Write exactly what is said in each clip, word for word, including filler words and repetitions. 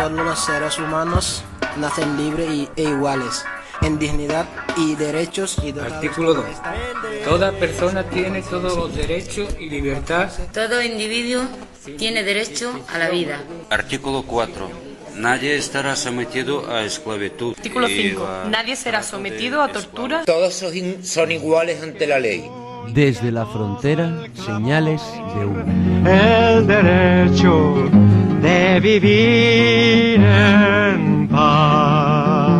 todos los seres humanos nacen libres y, e iguales en dignidad y derechos. Y Artículo dos. Toda persona tiene todos los derechos y libertad. Todo individuo tiene derecho a la vida. Artículo cuatro. Nadie estará sometido a esclavitud. Artículo cinco. Nadie será sometido a tortura. Todos son, son iguales ante la ley. Desde la frontera, señales de humo. El derecho de vivir en paz.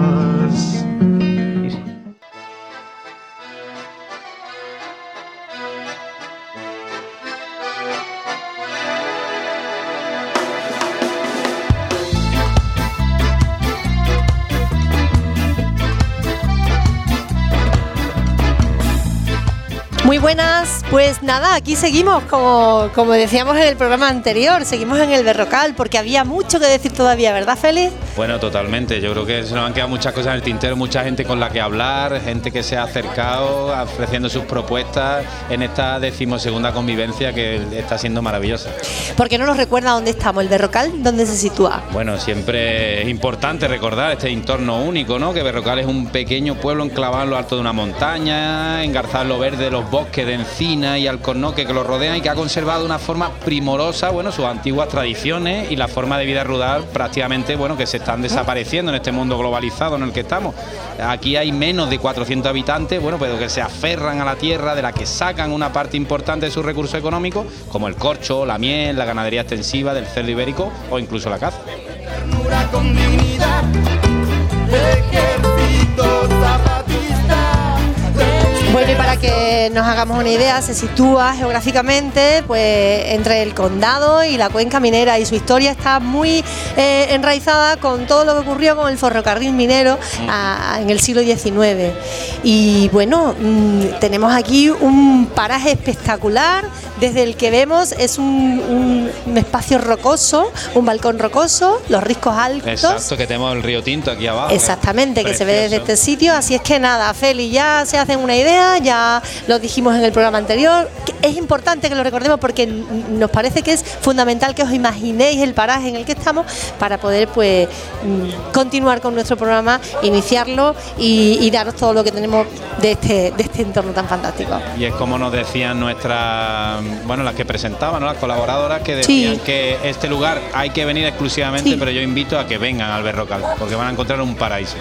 Muy buenas, pues nada, aquí seguimos, como, como decíamos en el programa anterior, seguimos en el Berrocal, porque había mucho que decir todavía, ¿verdad, Félix? Bueno, totalmente, yo creo que se nos han quedado muchas cosas en el tintero, mucha gente con la que hablar, gente que se ha acercado ofreciendo sus propuestas en esta decimosegunda convivencia que está siendo maravillosa. ¿Por qué no nos recuerda dónde estamos, el Berrocal, dónde se sitúa? Bueno, siempre es importante recordar este entorno único, ¿no? Que Berrocal es un pequeño pueblo enclavado en lo alto de una montaña, engarzado en lo verde de los bosques de encina y alcornoque que lo rodean y que ha conservado de una forma primorosa, bueno, sus antiguas tradiciones y la forma de vida rural prácticamente, bueno, que se están desapareciendo en este mundo globalizado en el que estamos. Aquí hay menos de cuatrocientos habitantes, bueno, pero que se aferran a la tierra, de la que sacan una parte importante de sus recursos económicos, como el corcho, la miel, la ganadería extensiva, del cerdo ibérico o incluso la caza. Bueno, y para que nos hagamos una idea, se sitúa geográficamente pues entre el condado y la cuenca minera, y su historia está muy eh, enraizada con todo lo que ocurrió con el ferrocarril minero a, en el siglo diecinueve. Y bueno, mmm, tenemos aquí un paraje espectacular, desde el que vemos es un, un, un espacio rocoso, un balcón rocoso, los riscos altos. Exacto, que tenemos el río Tinto aquí abajo. Exactamente, que se ve desde este sitio, así es que nada, Feli, ya se hacen una idea. Ya lo dijimos en el programa anterior, que es importante que lo recordemos porque nos parece que es fundamental que os imaginéis el paraje en el que estamos para poder pues continuar con nuestro programa, iniciarlo y, y daros todo lo que tenemos de este, de este entorno tan fantástico. Y es como nos decían nuestras, bueno, las que presentaban, ¿no? Las colaboradoras, que decían sí. que este lugar hay que venir exclusivamente, sí. pero yo invito a que vengan al Berrocal porque van a encontrar un paraíso.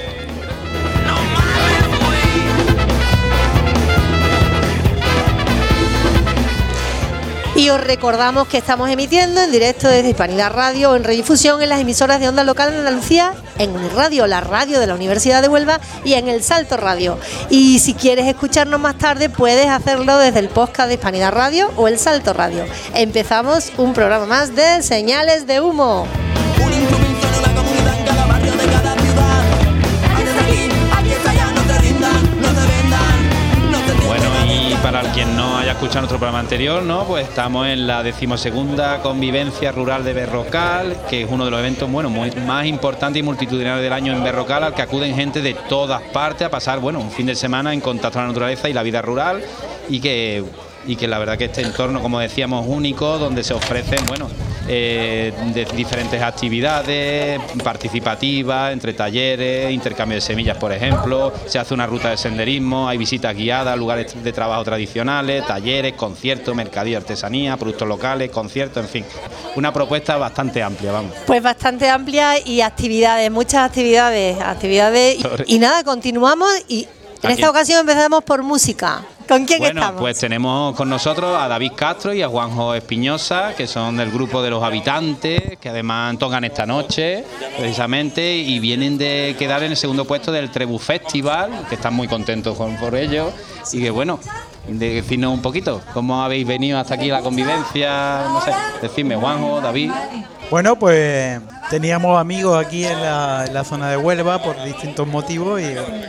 Y os recordamos que estamos emitiendo en directo desde Hispanidad Radio o en redifusión en las emisoras de onda local en Andalucía, en Unirradio, la radio de la Universidad de Huelva, y en El Salto Radio. Y si quieres escucharnos más tarde, puedes hacerlo desde el podcast de Hispanidad Radio o El Salto Radio. Empezamos un programa más de Señales de Humo. Un instrumento en una comunidad en cada barrio de cada ciudad. Aquí está aquí, aquí está allá, no te rindas, no te vendan, no te rindas. Bueno, y para quien no haya escuchado nuestro programa anterior, ¿no? Pues estamos en la decimosegunda convivencia rural de Berrocal, que es uno de los eventos, bueno, muy, más importantes y multitudinarios del año en Berrocal, al que acuden gente de todas partes a pasar, bueno, un fin de semana en contacto con la naturaleza y la vida rural, y que y que la verdad que este entorno, como decíamos, único, donde se ofrecen, bueno, eh, de diferentes actividades participativas, entre talleres, intercambio de semillas, por ejemplo, se hace una ruta de senderismo, hay visitas guiadas, lugares de trabajo tradicionales, talleres, conciertos, mercadillo, artesanía, productos locales, conciertos, en fin, una propuesta bastante amplia, vamos. Pues bastante amplia y actividades, muchas actividades, actividades y, y nada, continuamos y en esta ocasión empezamos por música. ¿Con quién bueno, estamos? Pues tenemos con nosotros a David Castro y a Juanjo Espiñosa, que son del grupo de Los Habitantes, que además tocan esta noche, precisamente, y vienen de quedar en el segundo puesto del Trebú Festival, que están muy contentos con, por ello, y que bueno, de decirnos un poquito, ¿cómo habéis venido hasta aquí a la convivencia? No sé, decidme, Juanjo, David. Bueno, pues teníamos amigos aquí en la, en la zona de Huelva por distintos motivos y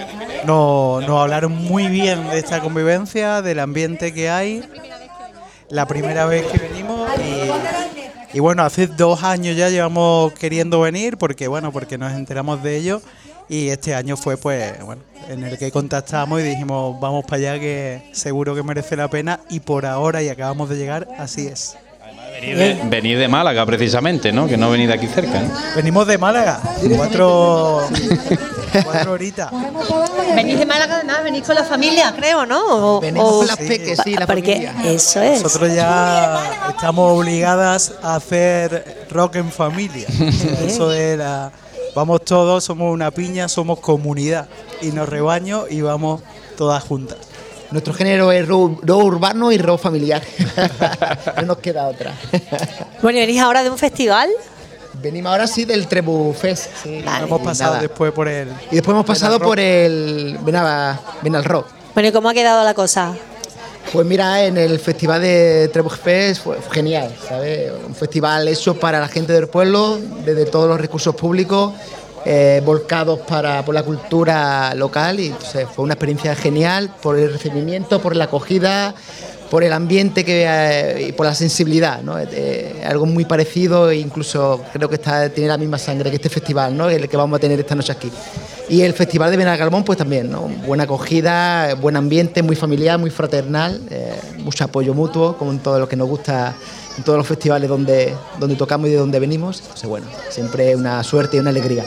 nos, nos hablaron muy bien de esta convivencia, del ambiente que hay. La primera vez que venimos y, y bueno, hace dos años ya llevamos queriendo venir porque bueno, porque nos enteramos de ello y este año fue pues bueno, en el que contactamos y dijimos vamos para allá que seguro que merece la pena y por ahora y acabamos de llegar, así es. Venid de, venid de Málaga, precisamente, ¿no? Que no venid de aquí cerca, ¿no? Venimos de Málaga, cuatro, cuatro horitas. Venís de Málaga, además, venís con la familia, creo, ¿no? O, Venimos o- con las peques, sí, la porque familia. eso es. Nosotros ya estamos obligadas a hacer rock en familia. O sea, eso de la... Vamos todos, somos una piña, somos comunidad. Y nos rebaño y vamos todas juntas. Nuestro género es rock, rock urbano y rock familiar. No nos queda otra. Bueno, ¿y venís ahora de un festival? Venimos ahora sí del Trebu Fest. Sí, Vale. Hemos y pasado nada. después por el... Y después hemos pasado Rock. por el Benal, Benal Rock. Bueno, ¿y cómo ha quedado la cosa? Pues mira, en el festival de Trebuch Fest fue fue genial, ¿sabes? Un festival hecho para la gente del pueblo, desde todos los recursos públicos, eh, volcados para, por la cultura local, y entonces fue una experiencia genial por el recibimiento, por la acogida, por el ambiente que, eh, y por la sensibilidad, ¿no? Eh, algo muy parecido, e incluso creo que está, tiene la misma sangre que este festival, ¿no? El que vamos a tener esta noche aquí. Y el Festival de Benalgalmón, pues también, ¿no? Buena acogida, buen ambiente, muy familiar, muy fraternal, eh, mucho apoyo mutuo, como en todo lo que nos gusta, en todos los festivales donde, donde tocamos y de donde venimos. Entonces, bueno, siempre una suerte y una alegría.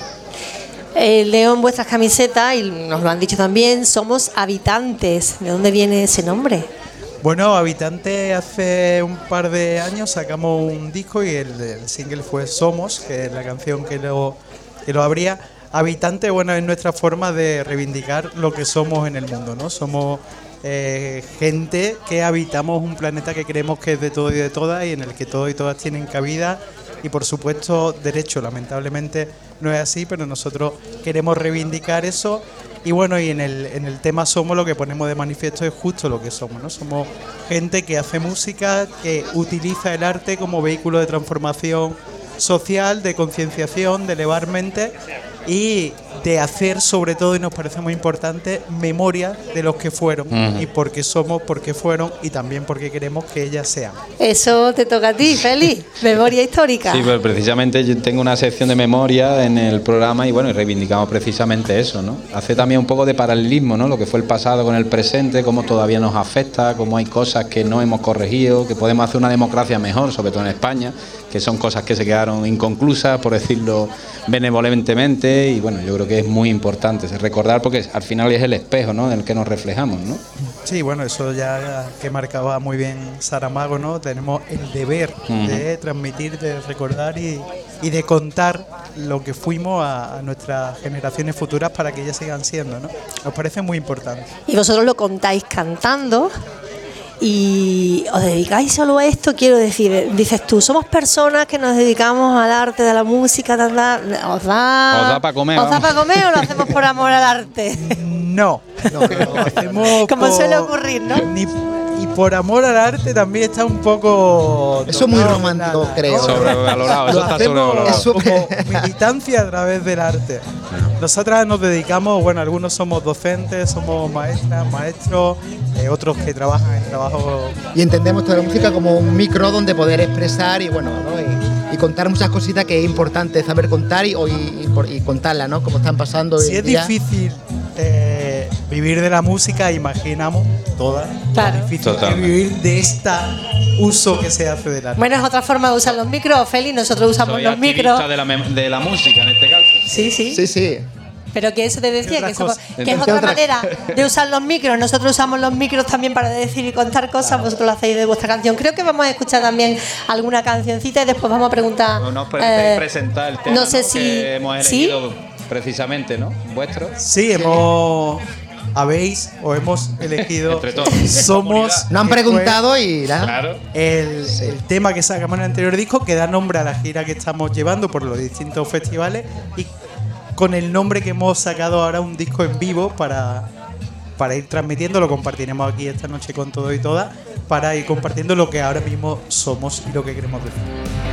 Eh, leo en vuestras camisetas, y nos lo han dicho también, somos habitantes. ¿De dónde viene ese nombre? Bueno, Habitante, hace un par de años sacamos un disco y el, el single fue Somos, que es la canción que lo, que lo abría. Habitante, bueno, es nuestra forma de reivindicar lo que somos en el mundo, ¿no? Somos eh, gente que habitamos un planeta que creemos que es de todo y de todas, y en el que todos y todas tienen cabida y, por supuesto, derecho. Lamentablemente no es así, pero nosotros queremos reivindicar eso. Y bueno, y en el, en el tema Somos, lo que ponemos de manifiesto es justo lo que somos, ¿no? Somos gente que hace música, que utiliza el arte como vehículo de transformación social, de concienciación, de elevar mente y de hacer, sobre todo, y nos parece muy importante, memoria de los que fueron, uh-huh. y por qué somos, por qué fueron, y también porque queremos que ellas sean. Eso te toca a ti, Feli, memoria histórica. Sí, pues precisamente yo tengo una sección de memoria en el programa y bueno, y reivindicamos precisamente eso, ¿no? Hace también un poco de paralelismo, ¿no? Lo que fue el pasado con el presente, cómo todavía nos afecta, cómo hay cosas que no hemos corregido, que podemos hacer una democracia mejor, sobre todo en España, que son cosas que se quedaron inconclusas, por decirlo benevolentemente, y bueno, yo creo que es muy importante recordar, porque al final es el espejo, ¿no?, en el que nos reflejamos, ¿no? Sí, bueno, eso ya que marcaba muy bien Saramago, ¿no? Tenemos el deber uh-huh. de transmitir, de recordar y, y de contar lo que fuimos a, a nuestras generaciones futuras para que ellas sigan siendo, ¿no? Nos parece muy importante. Y vosotros lo contáis cantando. Y os dedicáis solo a esto, quiero decir, dices tú, somos personas que nos dedicamos al arte de la música, tal, tal, ¿os da, os da para comer, ¿os da para comer o lo hacemos por amor al arte? No, no, lo hacemos como por, suele ocurrir, ¿no? Ni, y por amor al arte también está un poco... Eso es muy romántico, nada, creo. ¿no? Sobrevalorado, eso está sobrevalorado. Eso como militancia a través del arte. Nosotras nos dedicamos, bueno, algunos somos docentes, somos maestras, maestros, eh, otros que trabajan en trabajo... Y entendemos toda la música como un micro donde poder expresar y bueno, ¿no? y, y contar muchas cositas que es importante saber contar y, y, y, y contarlas, ¿no? Como están pasando. Si es día. difícil eh, vivir de la música, imaginamos todas. Claro. Es difícil que vivir de este uso que se hace del arte. Bueno, es otra forma de usar los micros, Feli, nosotros usamos Soy los micros. De la, de la música en este caso. Sí, sí. Sí, sí. Pero que eso te decía, que, eso, que es otra otra manera de usar los micros. Nosotros usamos los micros también para decir y contar cosas, claro. Vosotros lo hacéis de vuestra canción. Creo que vamos a escuchar también alguna cancioncita y después vamos a preguntar. No nos podéis eh, presentar el tema, no sé ¿no? si, que hemos elegido ¿sí? precisamente, ¿no? ¿Vuestro? Sí, hemos... Habéis o hemos elegido entre todos. Somos. No han preguntado y nada. Claro. El, sí. el tema que sacamos en el anterior disco, que da nombre a la gira que estamos llevando por los distintos festivales y con el nombre que hemos sacado ahora, un disco en vivo para, para ir transmitiendo. Lo compartiremos aquí esta noche con todo y todas, para ir compartiendo lo que ahora mismo somos y lo que queremos decir.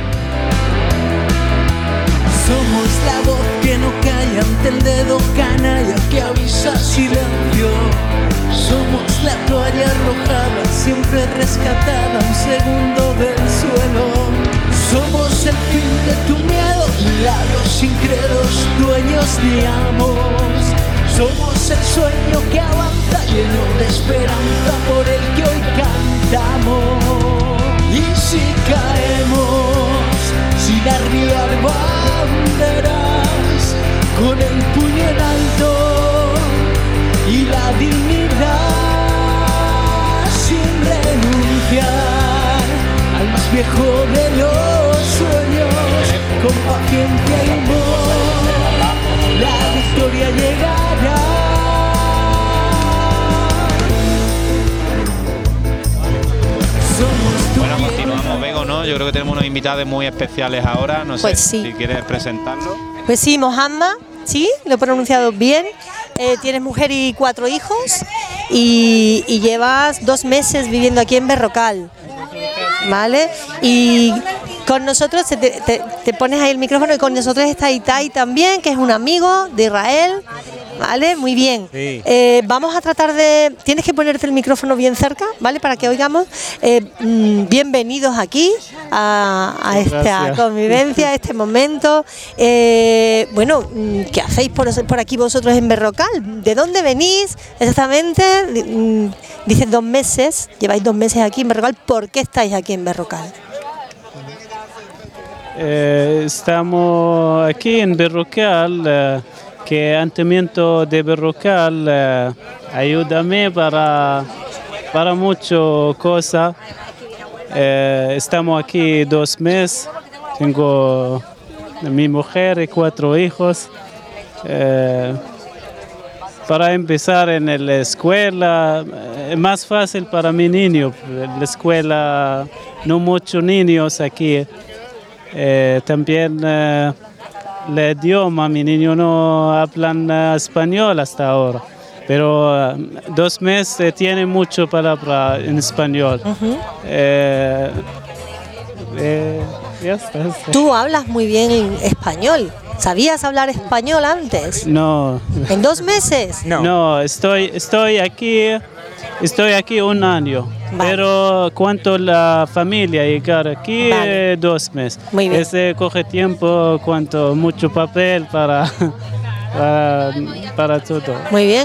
Somos la voz que no calla ante el dedo canalla que avisa silencio. Somos la toalla arrojada, siempre rescatada un segundo del suelo. Somos el fin de tu miedo, labios incrédulos, dueños de amor. Somos el sueño que avanza, lleno de esperanza por el que hoy cantamos. Y si caemos olvidar banderas con el puño en alto y la dignidad sin renunciar al más viejo de los sueños, con paciencia y amor la victoria llegará. Bueno, continuamos, Bego, ¿no? Yo creo que tenemos unos invitados muy especiales ahora. No sé Pues sí. si quieres presentarlo. Pues sí, Mohammed, sí, lo he pronunciado bien. Eh, tienes mujer y cuatro hijos y, y llevas dos meses viviendo aquí en Berrocal, ¿vale? Y con nosotros, te, te, te pones ahí el micrófono, y con nosotros está Itai también, que es un amigo de Israel, ¿vale? Muy bien. Sí. Eh, vamos a tratar de... Tienes que ponerte el micrófono bien cerca, ¿vale? Para que oigamos. Eh, mm, bienvenidos aquí a, a esta Gracias. convivencia, a este momento. Eh, bueno, mm, ¿qué hacéis por, por aquí vosotros en Berrocal? ¿De dónde venís exactamente? Mm, Dices dos meses, lleváis dos meses aquí en Berrocal. ¿Por qué estáis aquí en Berrocal? Eh, estamos aquí en Berrocal, eh, que Ayuntamiento de Berrocal eh, ayúdame para, para muchas cosas. Eh, estamos aquí dos meses, tengo mi mujer y cuatro hijos. Eh, para empezar en la escuela, es más fácil para mi niño. En la escuela no muchos niños aquí. Eh, también eh, el idioma, mi niño no hablan eh, español hasta ahora, pero eh, dos meses tiene mucho palabra en español. Uh-huh. eh, eh, ya está. Tú hablas muy bien español. ¿Sabías hablar español antes? No. ¿En dos meses? No, no estoy, estoy aquí, estoy aquí un año. Vale. Pero cuanto la familia llegar aquí, vale. eh, dos meses. Muy bien. Ese coge tiempo, cuanto mucho papel para, para, para todo. Muy bien.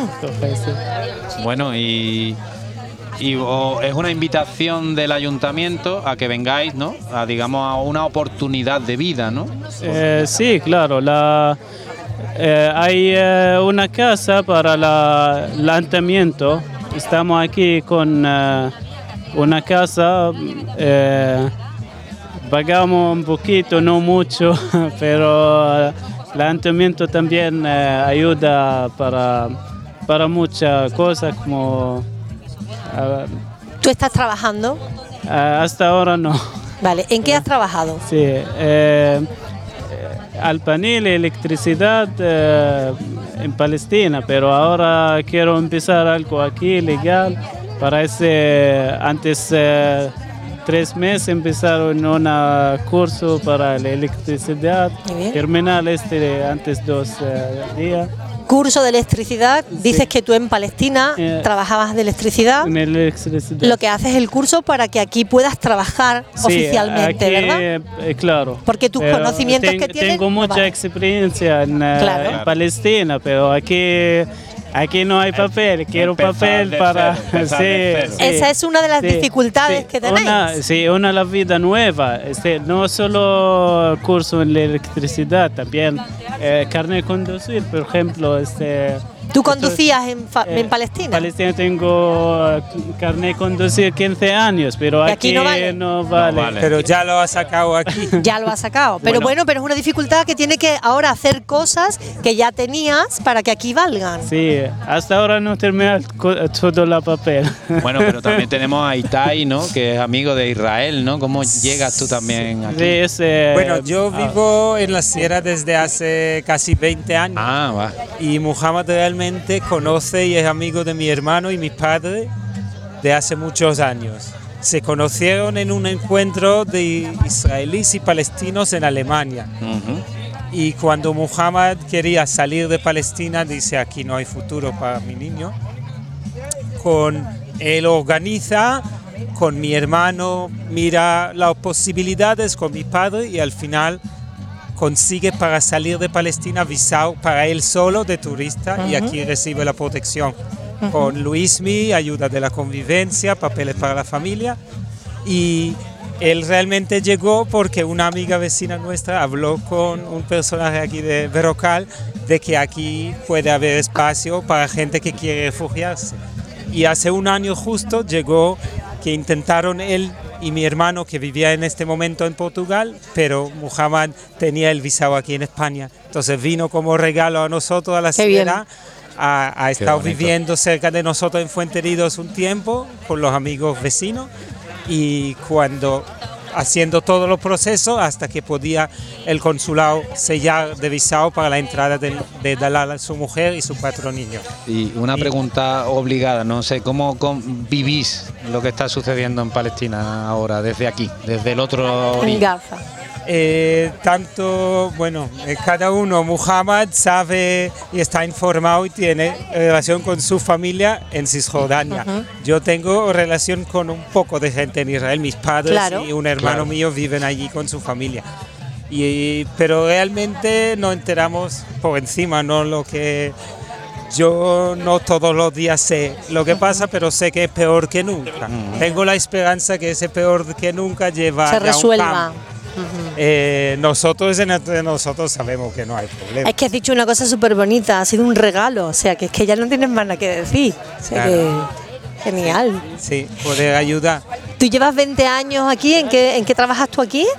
Bueno, y, y oh, es una invitación del ayuntamiento a que vengáis, ¿no? A, digamos, a una oportunidad de vida, ¿no? Eh, sí, claro. La, eh, hay eh, una casa para la, el ayuntamiento. Estamos aquí con eh, una casa. Eh, pagamos un poquito, no mucho, pero el ayuntamiento también eh, ayuda para, para muchas cosas como... Uh, ¿Tú estás trabajando? Uh, hasta ahora no. Vale, ¿en qué has trabajado? Sí, eh, albañil y electricidad eh, en Palestina, pero ahora quiero empezar algo aquí legal. Para ese, antes eh, tres meses empezaron un curso para la electricidad, terminar este antes dos eh, días. Curso de electricidad, dices sí. que tú en Palestina eh, trabajabas de electricidad. En electricidad. Lo que haces es el curso para que aquí puedas trabajar sí, oficialmente, aquí, ¿verdad? Eh, claro. Porque tus pero conocimientos ten, que tienes... Tengo mucha vale. experiencia en, claro. en Palestina, pero aquí... Aquí no hay papel, quiero empezar papel para... Cero, sí, sí. Esa es una de las sí, dificultades sí. que tenéis. Una, sí, una la vida nueva, este, no solo curso en la electricidad, también eh, carnet de conducir, por ejemplo. Este, ¿Tú conducías en, eh, en Palestina? En Palestina tengo carnet de conducir quince años, pero aquí, aquí no, vale? No, vale. no vale. Pero ya lo has sacado aquí. Ya lo has sacado. Pero bueno. bueno, pero es una dificultad que tiene que ahora hacer cosas que ya tenías para que aquí valgan. Sí, hasta ahora no termina todo el papel. Bueno, pero también tenemos a Itai, ¿no? Que es amigo de Israel, ¿no? ¿Cómo llegas tú también aquí? Sí, ese, bueno, yo vivo ah. en la sierra desde hace casi veinte años. Ah, va. Y Muhammad realmente conoce y es amigo de mi hermano y mis padres de hace muchos años. Se conocieron en un encuentro de israelíes y palestinos en Alemania. Uh-huh. Y cuando Muhammad quería salir de Palestina, dice, aquí no hay futuro para mi niño. Con él organiza, con mi hermano mira las posibilidades, con mi padre, y al final consigue para salir de Palestina visado para él solo de turista. Uh-huh. Y aquí recibe la protección. Uh-huh. Con Luismi, ayuda de la convivencia, papeles para la familia. Y él realmente llegó porque una amiga vecina nuestra habló con un personaje aquí de Berrocal de que aquí puede haber espacio para gente que quiere refugiarse. Y hace un año justo llegó que intentaron él y mi hermano, que vivía en este momento en Portugal, pero Muhammad tenía el visado aquí en España. Entonces vino como regalo a nosotros a la Sierra. Ha, ha estado viviendo cerca de nosotros en Fuenteridos un tiempo con los amigos vecinos, y cuando haciendo todos los procesos hasta que podía el consulado sellar de visado para la entrada de, de Dalal, su mujer y sus cuatro niños. Y una pregunta obligada, no sé, ¿cómo, cómo vivís lo que está sucediendo en Palestina ahora, desde aquí, desde el otro En Gaza. Eh, tanto, bueno, eh, cada uno, Muhammad sabe y está informado y tiene relación con su familia en Cisjordania. Uh-huh. Yo tengo relación con un poco de gente en Israel, mis padres claro. y un hermano claro. mío viven allí con su familia. Y, pero realmente nos enteramos por encima, no lo que... Yo no todos los días sé lo que pasa, pero sé que es peor que nunca. Uh-huh. Tengo la esperanza que ese peor que nunca lleva Se a resuelva. un Uh-huh. eh, nosotros entre nosotros sabemos que no hay problema. Es que has dicho una cosa súper bonita, ha sido un regalo, o sea que es que ya no tienes más nada que decir, o sea claro. que genial. Sí, poder ayudar. ¿Tú llevas veinte años aquí? ¿En qué, en qué trabajas tú aquí?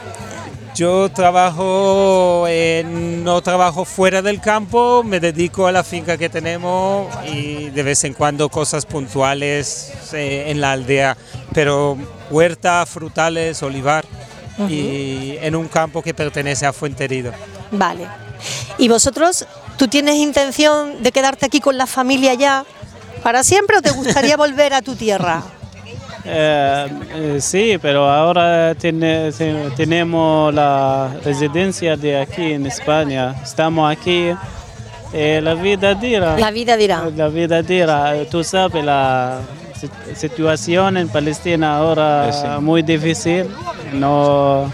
Yo trabajo, eh, no trabajo fuera del campo, me dedico a la finca que tenemos y de vez en cuando cosas puntuales eh, en la aldea, pero huerta, frutales, olivar. Uh-huh. Y en un campo que pertenece a Fuenterido. Vale. ¿Y vosotros, tú tienes intención de quedarte aquí con la familia ya para siempre o te gustaría volver a tu tierra? Eh, eh, sí, pero ahora tiene, tenemos la residencia de aquí en España. Estamos aquí. Eh, la vida dirá. La vida dirá. La vida dirá. Tú sabes la situación en Palestina ahora sí. muy difícil. No,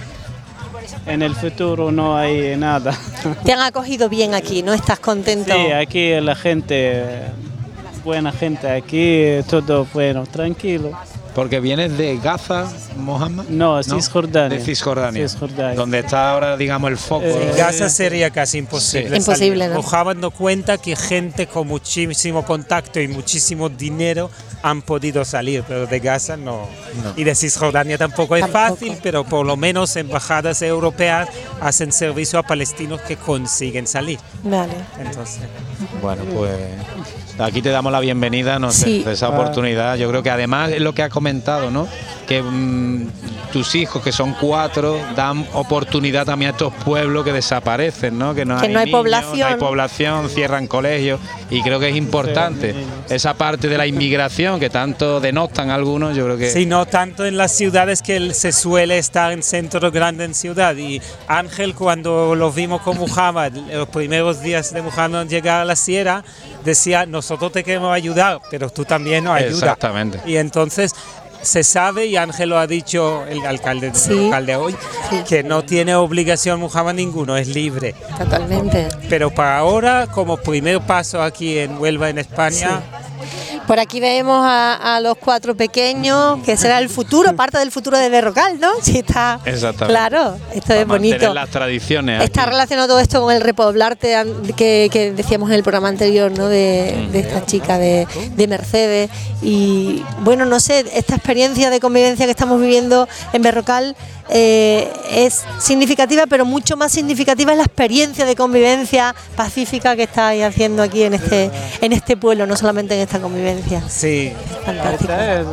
en el futuro no hay nada. Te han acogido bien aquí, ¿no? ¿Estás contento? Sí, aquí la gente, buena gente aquí, todo bueno, tranquilo. Porque vienes de Gaza, Mohammed. No, Cisjordania. De Cisjordania. Cisjordania. Donde está ahora, digamos, el foco. Eh, Gaza sería casi imposible. Sí. Imposible, ¿no? Mohammed nos cuenta que gente con muchísimo contacto y muchísimo dinero han podido salir, pero de Gaza no. no. Y de Cisjordania tampoco es tampoco. fácil, pero por lo menos embajadas europeas hacen servicio a palestinos que consiguen salir. Vale. Entonces. Bueno, pues aquí te damos la bienvenida, no sé, sí. de esa oportunidad. Yo creo que además es lo que has comentado, ¿no? Que mmm, tus hijos, que son cuatro, dan oportunidad también a estos pueblos que desaparecen, ¿no? Que no, que hay, no hay niños, población. No hay población, cierran colegios, y creo que es importante sí, esa parte de la inmigración que tanto denostan algunos, yo creo que... Sí, no tanto en las ciudades que se suele estar en centro grande en ciudad. Y Ángel, cuando lo vimos con Muhammad, los primeros días de Muhammad llegar a la sierra, decía, nosotros te queremos ayudar, pero tú también nos ayudas. Exactamente. Y entonces se sabe, y Ángel lo ha dicho, el alcalde, sí. el alcalde hoy, sí. que no tiene obligación Muhammad ninguno, es libre. Totalmente. Pero para ahora, como primer paso aquí en Huelva, en España... Sí. Por aquí vemos a, a los cuatro pequeños, que será el futuro, parte del futuro de Berrocal, ¿no? Sí, está claro, esto Para es bonito. Las tradiciones. Está aquí. relacionado todo esto con el repoblarte que, que decíamos en el programa anterior, ¿no? De, de esta chica de, de Mercedes. Y bueno, no sé, esta experiencia de convivencia que estamos viviendo en Berrocal eh, es significativa, pero mucho más significativa es la experiencia de convivencia pacífica que estáis haciendo aquí en este, en este pueblo, no solamente en esta convivencia. Sí. Fantástico.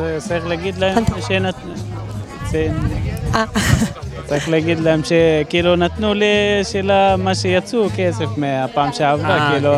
צריך להגיד להם שכאילו נתנו לי שאלה מה שיצאו כסף מהפעם שעברה, כאילו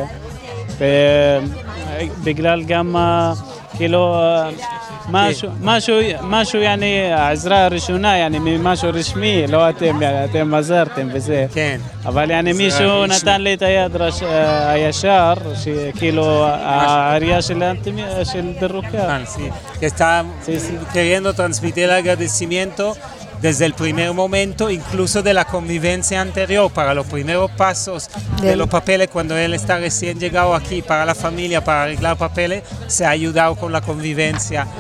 בגלל גם כאילו משהו, משהו, משהו יעני העזרה הראשונה יעני ממשהו רשמי, לא אתם, אתם עזרתם וזה. כן. אבל יעני מישהו נתן לי את היד הישר, שכאילו העירייה של Berrocal. Sí, que está queriendo transmitir el agradecimiento desde el primer momento, incluso de la convivencia anterior, para los primeros pasos de los papeles, cuando él está recién llegado aquí, para la familia, para arreglar papeles, se ha ayudado con la convivencia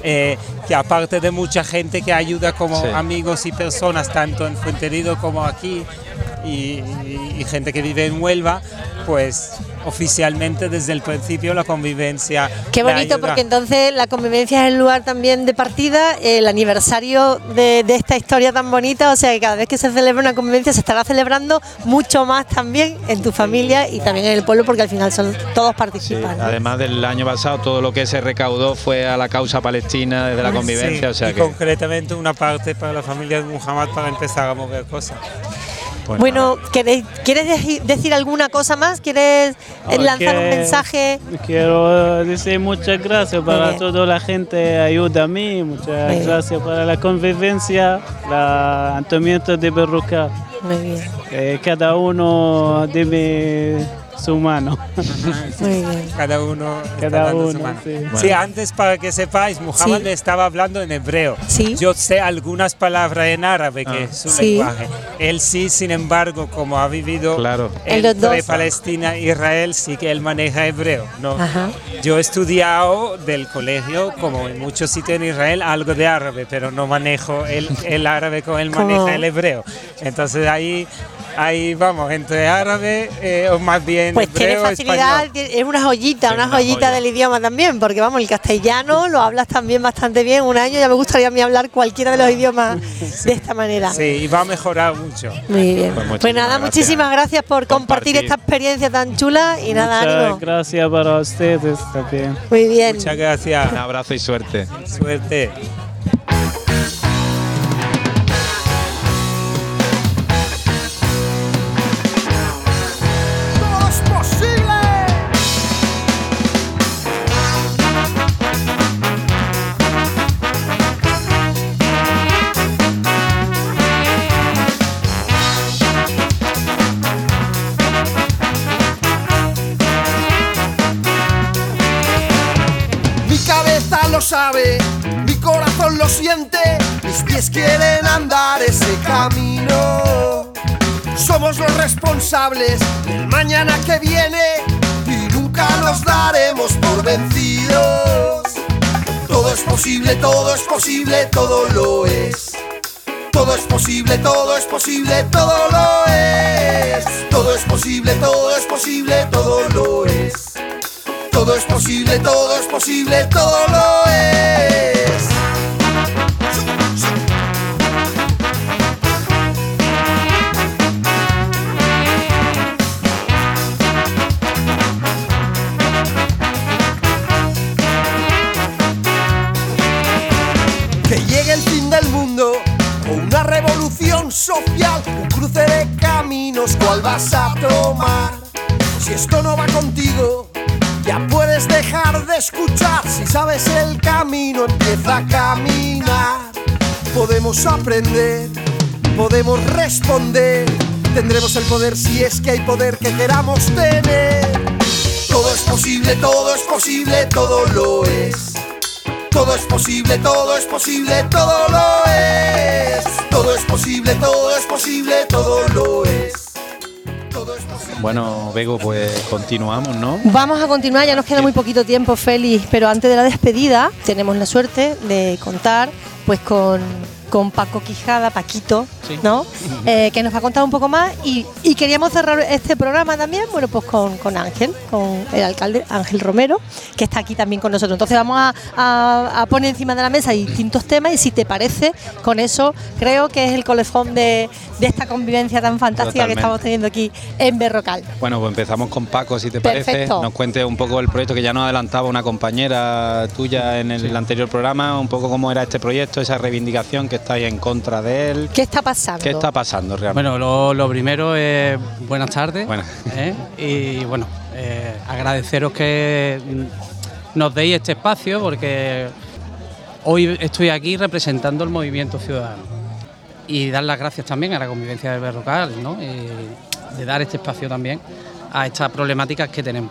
eh, que aparte de mucha gente que ayuda como Sí. amigos y personas, tanto en Fuenterido como aquí, y, y- y gente que vive en Huelva, pues oficialmente desde el principio la convivencia. Qué la bonito, ayuda. porque entonces la convivencia es el lugar también de partida, el aniversario de, de esta historia tan bonita, o sea que cada vez que se celebra una convivencia se estará celebrando mucho más también en tu familia y también en el pueblo, porque al final son todos participan. ¿no? Además del año pasado, todo lo que se recaudó fue a la causa palestina desde la convivencia, Sí, o sea y que... concretamente una parte para la familia de Muhammad para empezar a mover cosas. pues Bueno, ¿queréis- ¿quieres deci- decir alguna cosa más? ¿Quieres eh, No, lanzar un que- mensaje? Quiero decir muchas gracias Muy para bien. toda la gente ayuda a mí, muchas Muy bien. gracias para la convivencia, el ayuntamiento de Berrocal. Muy bien. Eh, cada uno debe su mano. Muy bien. Cada uno está Cada dando su uno, mano. sí. Sí, antes para que sepáis, Muhammad Sí. me estaba hablando en hebreo. Sí. Yo sé algunas palabras en árabe, que Ah. es su Sí. lenguaje. Él sí, sin embargo, como ha vivido Claro. En los entre dos. Palestina e Israel, sí que él maneja hebreo. ¿no? Ajá. Yo he estudiado del colegio, como en muchos sitios en Israel, algo de árabe, pero no manejo el, el árabe como él Como- maneja el hebreo. Entonces ahí, ahí vamos, entre árabe eh, o más bien Pues tiene hebreo, facilidad, español. es una joyita, Sí, una una joyita joya. del idioma también, porque vamos, el castellano lo hablas también bastante bien. Un año ya me gustaría a mí hablar cualquiera de los idiomas de esta manera. Sí, y va a mejorar mucho. Muy bien. Pues Pues, muchísimas nada, gracias. muchísimas gracias por compartir, Compartir. esta experiencia tan chula y nada, Muchas ánimo. gracias para ustedes también. Muy bien. Muchas gracias. Un abrazo y suerte. Suerte. ¡Todo es posible! Mi cabeza lo sabe, mi corazón lo siente, mis pies quieren andar ese camino. Somos los responsables del mañana que viene y nunca nos daremos por vencidos. Todo es posible, todo es posible, todo lo es. Todo es posible, todo es posible, todo lo es. Todo es posible, todo es posible, todo lo es. Todo es posible, todo es posible, todo lo es. Que llegue el fin del mundo o una revolución social, un cruce de caminos, ¿cuál vas a tomar? Si esto no va contigo, ya puedes dejar de escuchar. Si sabes el camino, empieza a caminar. Podemos aprender, podemos responder. Tendremos el poder si es que hay poder que queramos tener. Todo es posible, todo es posible, todo lo es. Todo es posible, todo es posible, todo lo es. Todo es posible, todo es posible, todo lo es. Todo es posible. Bueno, Bego, pues continuamos, ¿no? Vamos a continuar, ya nos queda muy poquito tiempo, Félix, pero antes de la despedida tenemos la suerte de contar pues con, con Paco Quijada, Paquito, Sí. ¿no? Eh, que nos va a contar un poco más y, y queríamos cerrar este programa también, bueno, pues con, con Ángel, con el alcalde Ángel Romero, que está aquí también con nosotros. Entonces vamos a, a- a poner encima de la mesa distintos temas y si te parece, con eso creo que es el colofón de, de esta convivencia tan fantástica Totalmente. que estamos teniendo aquí en Berrocal. Bueno, pues empezamos con Paco, si te parece. Perfecto. Nos cuente un poco el proyecto que ya nos adelantaba una compañera tuya en el anterior programa, un poco cómo era este proyecto, esa reivindicación que estáis en contra de él. ¿Qué está pasando? ¿Qué está pasando realmente? Bueno, lo, lo primero es buenas tardes. Buenas. ¿eh? Y bueno, eh, agradeceros que mm, nos deis este espacio porque hoy estoy aquí representando el movimiento ciudadano. Y dar las gracias también a la convivencia del Berrocal, ¿no? Y de dar este espacio también a estas problemáticas que tenemos.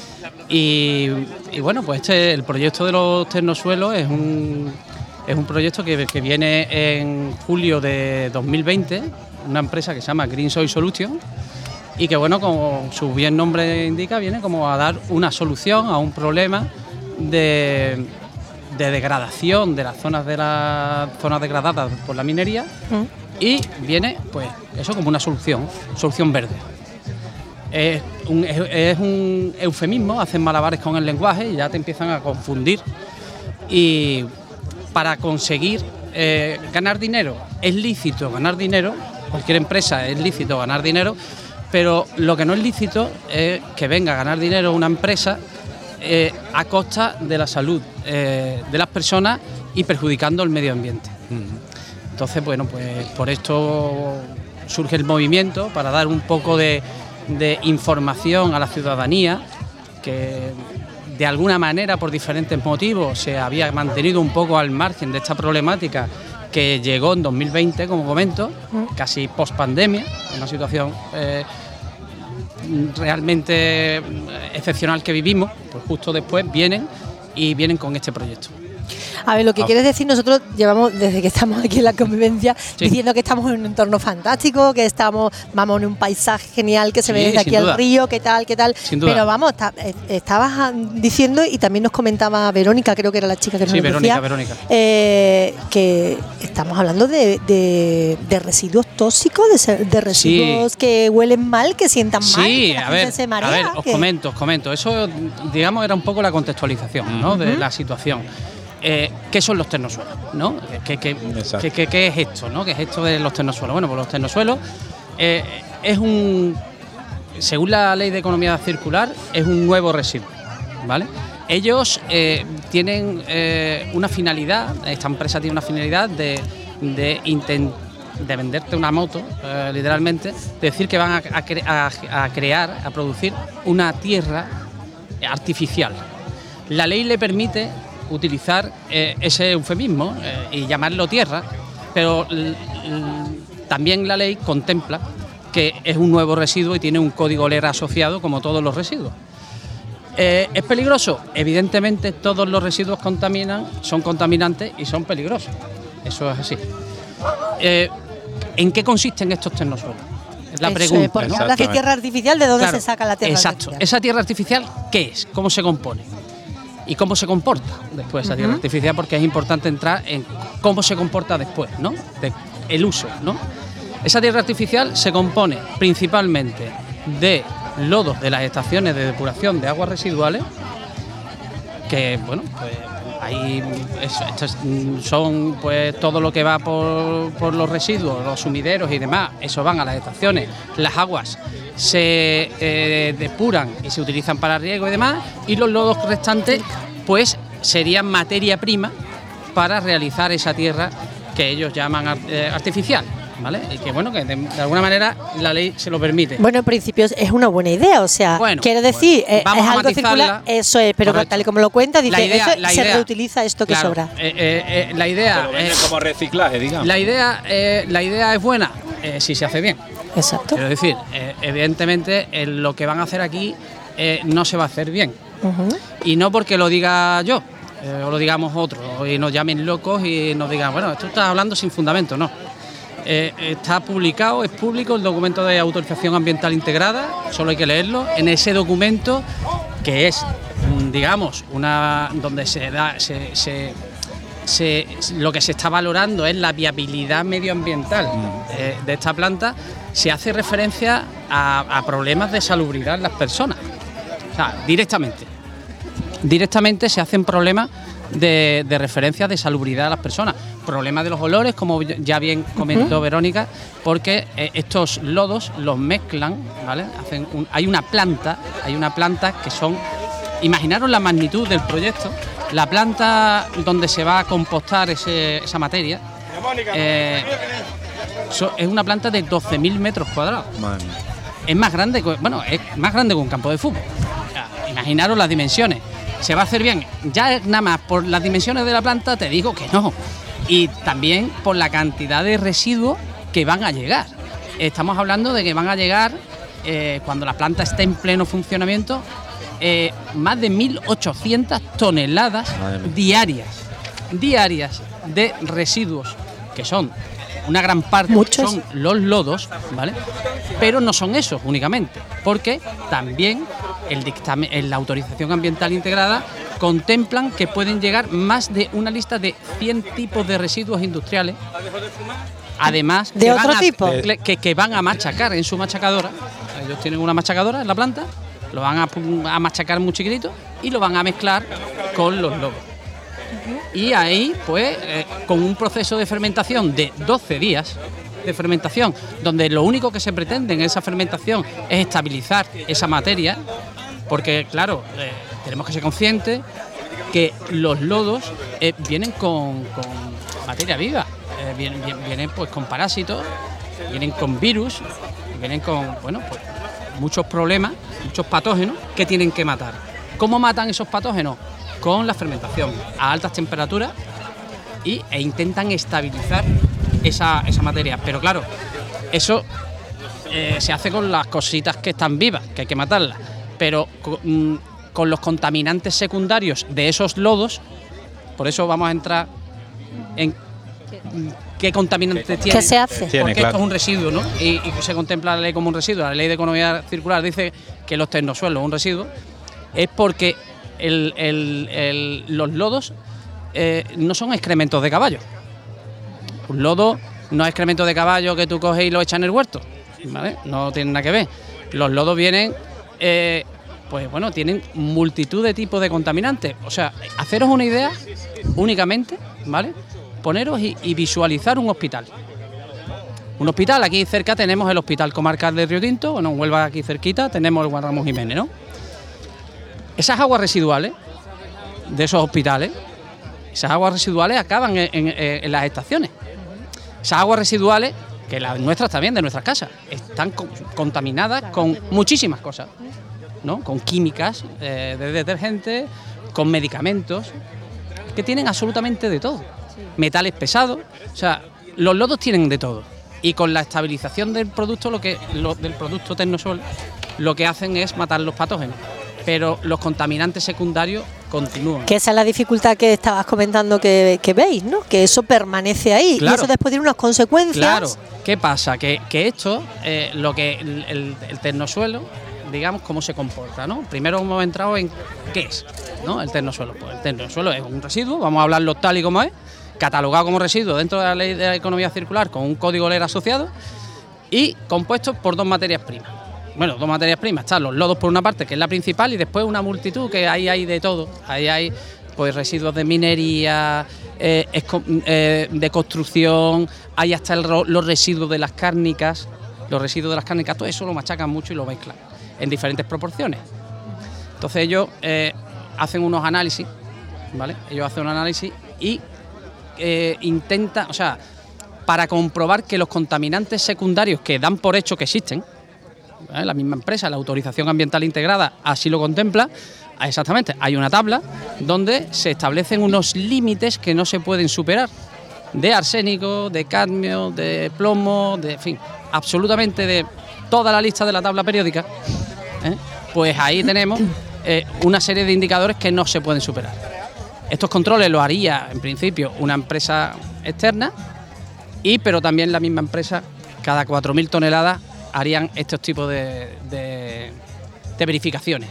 Y, y bueno, pues este, el proyecto de los ternosuelos es un, es un proyecto que, que viene en julio de dos mil veinte, una empresa que se llama Green Soil Solution, y que bueno, como su bien nombre indica, viene como a dar una solución a un problema de, de degradación de las zonas de las zonas degradadas por la minería mm. y viene, pues, eso como una solución, solución verde. Es un, es un eufemismo, hacen malabares con el lenguaje y ya te empiezan a confundir. Y para conseguir eh, ganar dinero, es lícito ganar dinero, cualquier empresa es lícito ganar dinero, pero lo que no es lícito es que venga a ganar dinero una empresa eh, a costa de la salud eh, de las personas y perjudicando el medio ambiente. Entonces, bueno, pues por esto surge el movimiento, para dar un poco de de información a la ciudadanía, que de alguna manera por diferentes motivos se había mantenido un poco al margen de esta problemática que llegó en dos mil veinte, como comento, casi post pandemia, una situación eh, realmente excepcional que vivimos, pues justo después vienen y vienen con este proyecto. A ver, lo que ah. quieres decir, nosotros llevamos desde que estamos aquí en la convivencia sí. diciendo que estamos en un entorno fantástico, que estamos, vamos, en un paisaje genial que se sí, ve desde aquí duda. al río, qué tal, qué tal. Pero vamos, está, estabas diciendo, y también nos comentaba Verónica, creo que era la chica que nos sí, lo Verónica, decía, Verónica. Eh, que estamos hablando de, de, de residuos tóxicos, de, de residuos sí. que huelen mal, que sientan sí, mal, que la a gente ver, se marea. A ver, os que... comento, os comento. Eso, digamos, era un poco la contextualización, ¿no? Uh-huh. de la situación. Eh, ¿Qué son los ternosuelos? ¿no? ¿Qué, qué, qué, qué, ¿Qué es esto? ¿no? ¿Qué es esto de los ternosuelos? Bueno, pues los ternosuelos eh, es un, según la Ley de Economía Circular, es un nuevo residuo, ¿vale? Ellos eh, tienen eh, una finalidad, esta empresa tiene una finalidad de, de, intent, de venderte una moto, eh, literalmente, de decir que van a, a, cre, a, a crear, a producir una tierra artificial. La ley le permite utilizar eh, ese eufemismo eh, y llamarlo tierra, pero l- l- también la ley contempla que es un nuevo residuo y tiene un código L E R asociado como todos los residuos. Eh, ¿Es peligroso? Evidentemente todos los residuos contaminan, son contaminantes y son peligrosos. Eso es así. Eh, ¿En qué consisten estos ternosuelos? Es la Eso pregunta. Es, porque hablas de tierra artificial, ¿de dónde claro, se saca la tierra exacto. artificial? ¿Esa tierra artificial qué es? ¿Cómo se compone? ¿Y cómo se comporta después esa tierra uh-huh. artificial? Porque es importante entrar en cómo se comporta después, ¿no? De, el uso, ¿no? Esa tierra artificial se compone principalmente de lodos de las estaciones de depuración de aguas residuales, que, bueno, pues ahí estos son pues todo lo que va por, por los residuos, los sumideros y demás, eso van a las estaciones, las aguas se eh, depuran y se utilizan para riego y demás, y los lodos restantes pues serían materia prima para realizar esa tierra que ellos llaman eh, artificial, ¿vale? Y que bueno, que de, de alguna manera la ley se lo permite. Bueno, en principio es una buena idea, o sea, bueno, quiero decir, bueno, vamos es a algo circular, eso es, pero correcto. Tal y como lo cuentas, dice, idea, eso se idea, reutiliza esto que claro, sobra. Eh, eh, eh, la idea es como reciclaje, digamos. La idea, eh, la idea es buena eh, si se hace bien. Exacto. Quiero decir, eh, evidentemente eh, lo que van a hacer aquí eh, no se va a hacer bien. Uh-huh. Y no porque lo diga yo, eh, o lo digamos otros, y nos llamen locos y nos digan, bueno, tú estás hablando sin fundamento, no. Eh, está publicado, es público el documento de autorización ambiental integrada, solo hay que leerlo. En ese documento, que es, digamos, una donde se da, se, se, se lo que se está valorando es la viabilidad medioambiental eh, de esta planta, se hace referencia a, a problemas de salubridad en las personas. O sea, directamente. Directamente se hacen problemas de, de referencia de salubridad a las personas. Problemas de los olores, como ya bien comentó uh-huh. Verónica, porque eh, estos lodos los mezclan, ¿vale? Hacen un, hay una planta, hay una planta que son, imaginaros la magnitud del proyecto, la planta donde se va a compostar ese, esa materia, eh, so, es una planta de doce mil metros cuadrados. Man. Es más grande, bueno, es más grande que un campo de fútbol. Imaginaros las dimensiones. ¿Se va a hacer bien? Ya nada más por las dimensiones de la planta te digo que no. Y también por la cantidad de residuos que van a llegar. Estamos hablando de que van a llegar, eh, cuando la planta esté en pleno funcionamiento, eh, más de mil ochocientas toneladas diarias, diarias de residuos, que son una gran parte, ¿muchos? Son los lodos, ¿vale? Pero no son esos únicamente, porque también el dictamen, en la autorización ambiental integrada contemplan que pueden llegar más de una lista de cien tipos de residuos industriales. Además, ¿de que otro van a, tipo? Que, que van a machacar en su machacadora. Ellos tienen una machacadora en la planta, lo van a, a machacar muy chiquitito y lo van a mezclar con los lodos. Y ahí, pues, eh, con un proceso de fermentación de doce días de fermentación, donde lo único que se pretende en esa fermentación es estabilizar esa materia, porque, claro, eh, tenemos que ser conscientes que los lodos eh, vienen con, con materia viva, eh, vienen, vienen pues con parásitos, vienen con virus, vienen con, bueno, pues muchos problemas, muchos patógenos que tienen que matar. ¿Cómo matan esos patógenos? Con la fermentación a altas temperaturas y, e intentan estabilizar esa, esa materia. Pero claro, eso eh, se hace con las cositas que están vivas, que hay que matarlas. Pero con, con los contaminantes secundarios de esos lodos, por eso vamos a entrar en qué contaminantes tiene. ¿Qué se hace? Porque Tiene, claro. esto es un residuo, ¿no? Y, y se contempla la ley como un residuo. La ley de economía circular dice que los ternosuelos es un residuo. Es porque el, el, el, los lodos eh, no son excrementos de caballo. Un lodo no es excremento de caballo que tú coges y lo echas en el huerto, ¿vale? No tiene nada que ver. Los lodos vienen, eh, pues bueno, tienen multitud de tipos de contaminantes. O sea, haceros una idea únicamente, ¿vale? Poneros y, y visualizar un hospital. Un hospital, aquí cerca tenemos el Hospital Comarcal de Río Tinto, bueno, en Huelva aquí cerquita tenemos el Juan Ramón Jiménez, ¿no? Esas aguas residuales de esos hospitales, esas aguas residuales acaban en, en, en las estaciones. Esas aguas residuales, que las nuestras también, de nuestras casas, están con, contaminadas con muchísimas cosas, ¿no? Con químicas, eh, de detergentes, con medicamentos, que tienen absolutamente de todo. Metales pesados, o sea, los lodos tienen de todo. Y con la estabilización del producto, lo que lo, del producto Ternosol, lo que hacen es matar los patógenos. Pero los contaminantes secundarios continúan. Que esa es la dificultad que estabas comentando que, que veis, ¿no? Que eso permanece ahí, claro. Y eso después tiene unas consecuencias. Claro, ¿qué pasa? Que, que esto, eh, lo que el, el, el ternosuelo, digamos, cómo se comporta, ¿no? Primero hemos entrado en qué es, ¿no? El ternosuelo. Pues el ternosuelo es un residuo, vamos a hablarlo tal y como es, catalogado como residuo dentro de la ley de la economía circular con un código L E R asociado y compuesto por dos materias primas. Bueno, dos materias primas, están los lodos por una parte, que es la principal, y después una multitud, que ahí hay de todo. Ahí hay pues residuos de minería, eh, eh, de construcción, hay hasta el, los residuos de las cárnicas, los residuos de las cárnicas, todo eso lo machacan mucho y lo mezclan en diferentes proporciones. Entonces ellos eh, hacen unos análisis, ¿vale? Ellos hacen un análisis y eh, intentan, o sea, para comprobar que los contaminantes secundarios que dan por hecho que existen, ¿eh? La misma empresa, la autorización ambiental integrada, así lo contempla. Exactamente, hay una tabla donde se establecen unos límites que no se pueden superar, de arsénico, de cadmio, de plomo, de en fin, absolutamente de toda la lista de la tabla periódica, ¿eh? Pues ahí tenemos eh, una serie de indicadores que no se pueden superar. Estos controles los haría en principio una empresa externa, y pero también la misma empresa, cada cuatro mil toneladas harían estos tipos de, de, de verificaciones.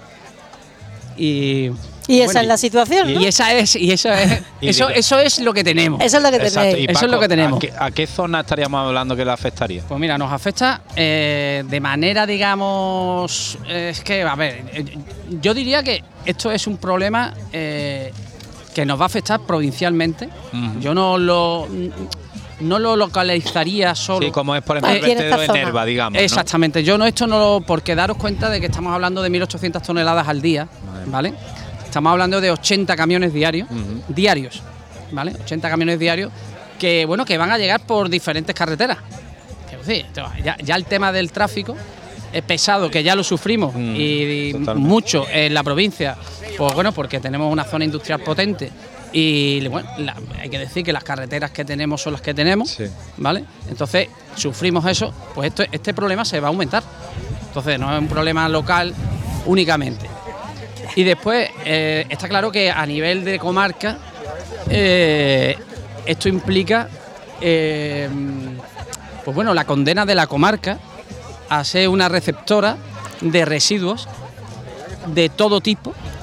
Y, y esa bueno, es la situación, ¿no? Y esa es, y eso es, y eso, eso es lo que tenemos. Eso es lo que Exacto. tenéis. Y Eso Paco, es lo que tenemos. ¿a qué, a qué zona estaríamos hablando que le afectaría? Pues mira, nos afecta eh, de manera, digamos, eh, es que, a ver, eh, yo diría que esto es un problema eh, que nos va a afectar provincialmente. Uh-huh. Yo no lo... no lo localizaría solo. Sí, como es por ejemplo el vertedero de Nerva, digamos. Exactamente. ¿No? Yo no esto no lo, porque daros cuenta de que estamos hablando de mil ochocientas toneladas al día, ¿vale? Estamos hablando de ochenta camiones diarios, uh-huh. diarios, ¿vale? ochenta camiones diarios que, bueno, que van a llegar por diferentes carreteras. Sí, ya, ya el tema del tráfico es pesado, que ya lo sufrimos mm, y, y mucho en la provincia, pues bueno, porque tenemos una zona industrial potente. Y bueno, la, hay que decir que las carreteras que tenemos son las que tenemos, sí. ¿Vale? Entonces sufrimos eso, pues esto, este problema se va a aumentar. Entonces no es un problema local únicamente. Y después eh, está claro que a nivel de comarca eh, esto implica eh, pues bueno, la condena de la comarca a ser una receptora de residuos de todo tipo,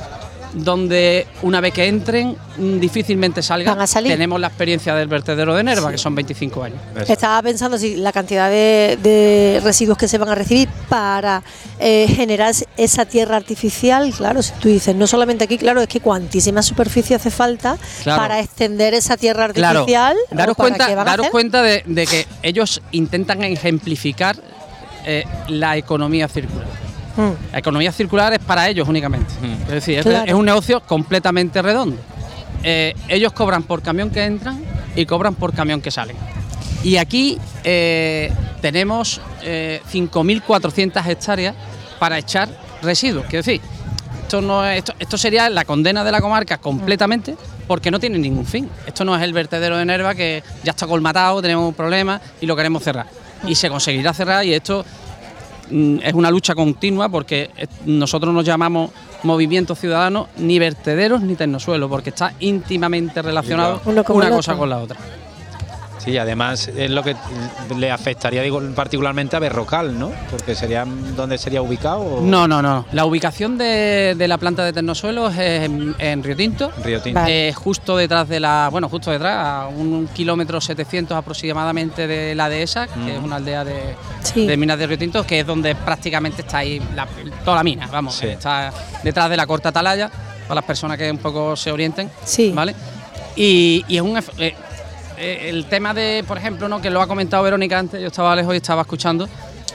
donde una vez que entren mm, difícilmente salgan. Van a salir. Tenemos la experiencia del vertedero de Nerva, sí. que son veinticinco años. Estaba pensando si la cantidad de, de residuos que se van a recibir para eh, generar esa tierra artificial, claro, si tú dices, no solamente aquí, claro, es que cuantísima superficie hace falta claro. para extender esa tierra artificial. Claro. Daros para cuenta, qué van a daros hacer. cuenta de, de que ellos intentan ejemplificar eh, la economía circular. La economía circular es para ellos únicamente. Mm. Es decir, claro. es, es un negocio completamente redondo. Eh, ellos cobran por camión que entran y cobran por camión que salen. Y aquí eh, tenemos eh, cinco mil cuatrocientas hectáreas para echar residuos. Quiero decir, esto, no es, esto, esto sería la condena de la comarca completamente porque no tiene ningún fin. Esto no es el vertedero de Nerva que ya está colmatado, tenemos un problema y lo queremos cerrar. Y se conseguirá cerrar y esto... es una lucha continua porque nosotros nos llamamos Movimiento Ciudadano ni vertederos ni tecnosuelo porque está íntimamente relacionado una cosa con la otra. Sí, además es lo que le afectaría digo, particularmente a Berrocal, ¿no? Porque sería donde sería ubicado. ¿O? No, no, no. La ubicación de, de la planta de tecnosuelos es en, en Río Tinto. Río Tinto. Vale. Eh, justo detrás de la, bueno, justo detrás, a un kilómetro setecientos aproximadamente de la dehesa, mm. que es una aldea de, sí. de minas de Río Tinto, que es donde prácticamente está ahí la, toda la mina, vamos, sí. está detrás de la corta atalaya, para las personas que un poco se orienten, sí. ¿vale? Y, y es un eh, el tema de, por ejemplo, ¿no? que lo ha comentado Verónica antes, yo estaba lejos y estaba escuchando,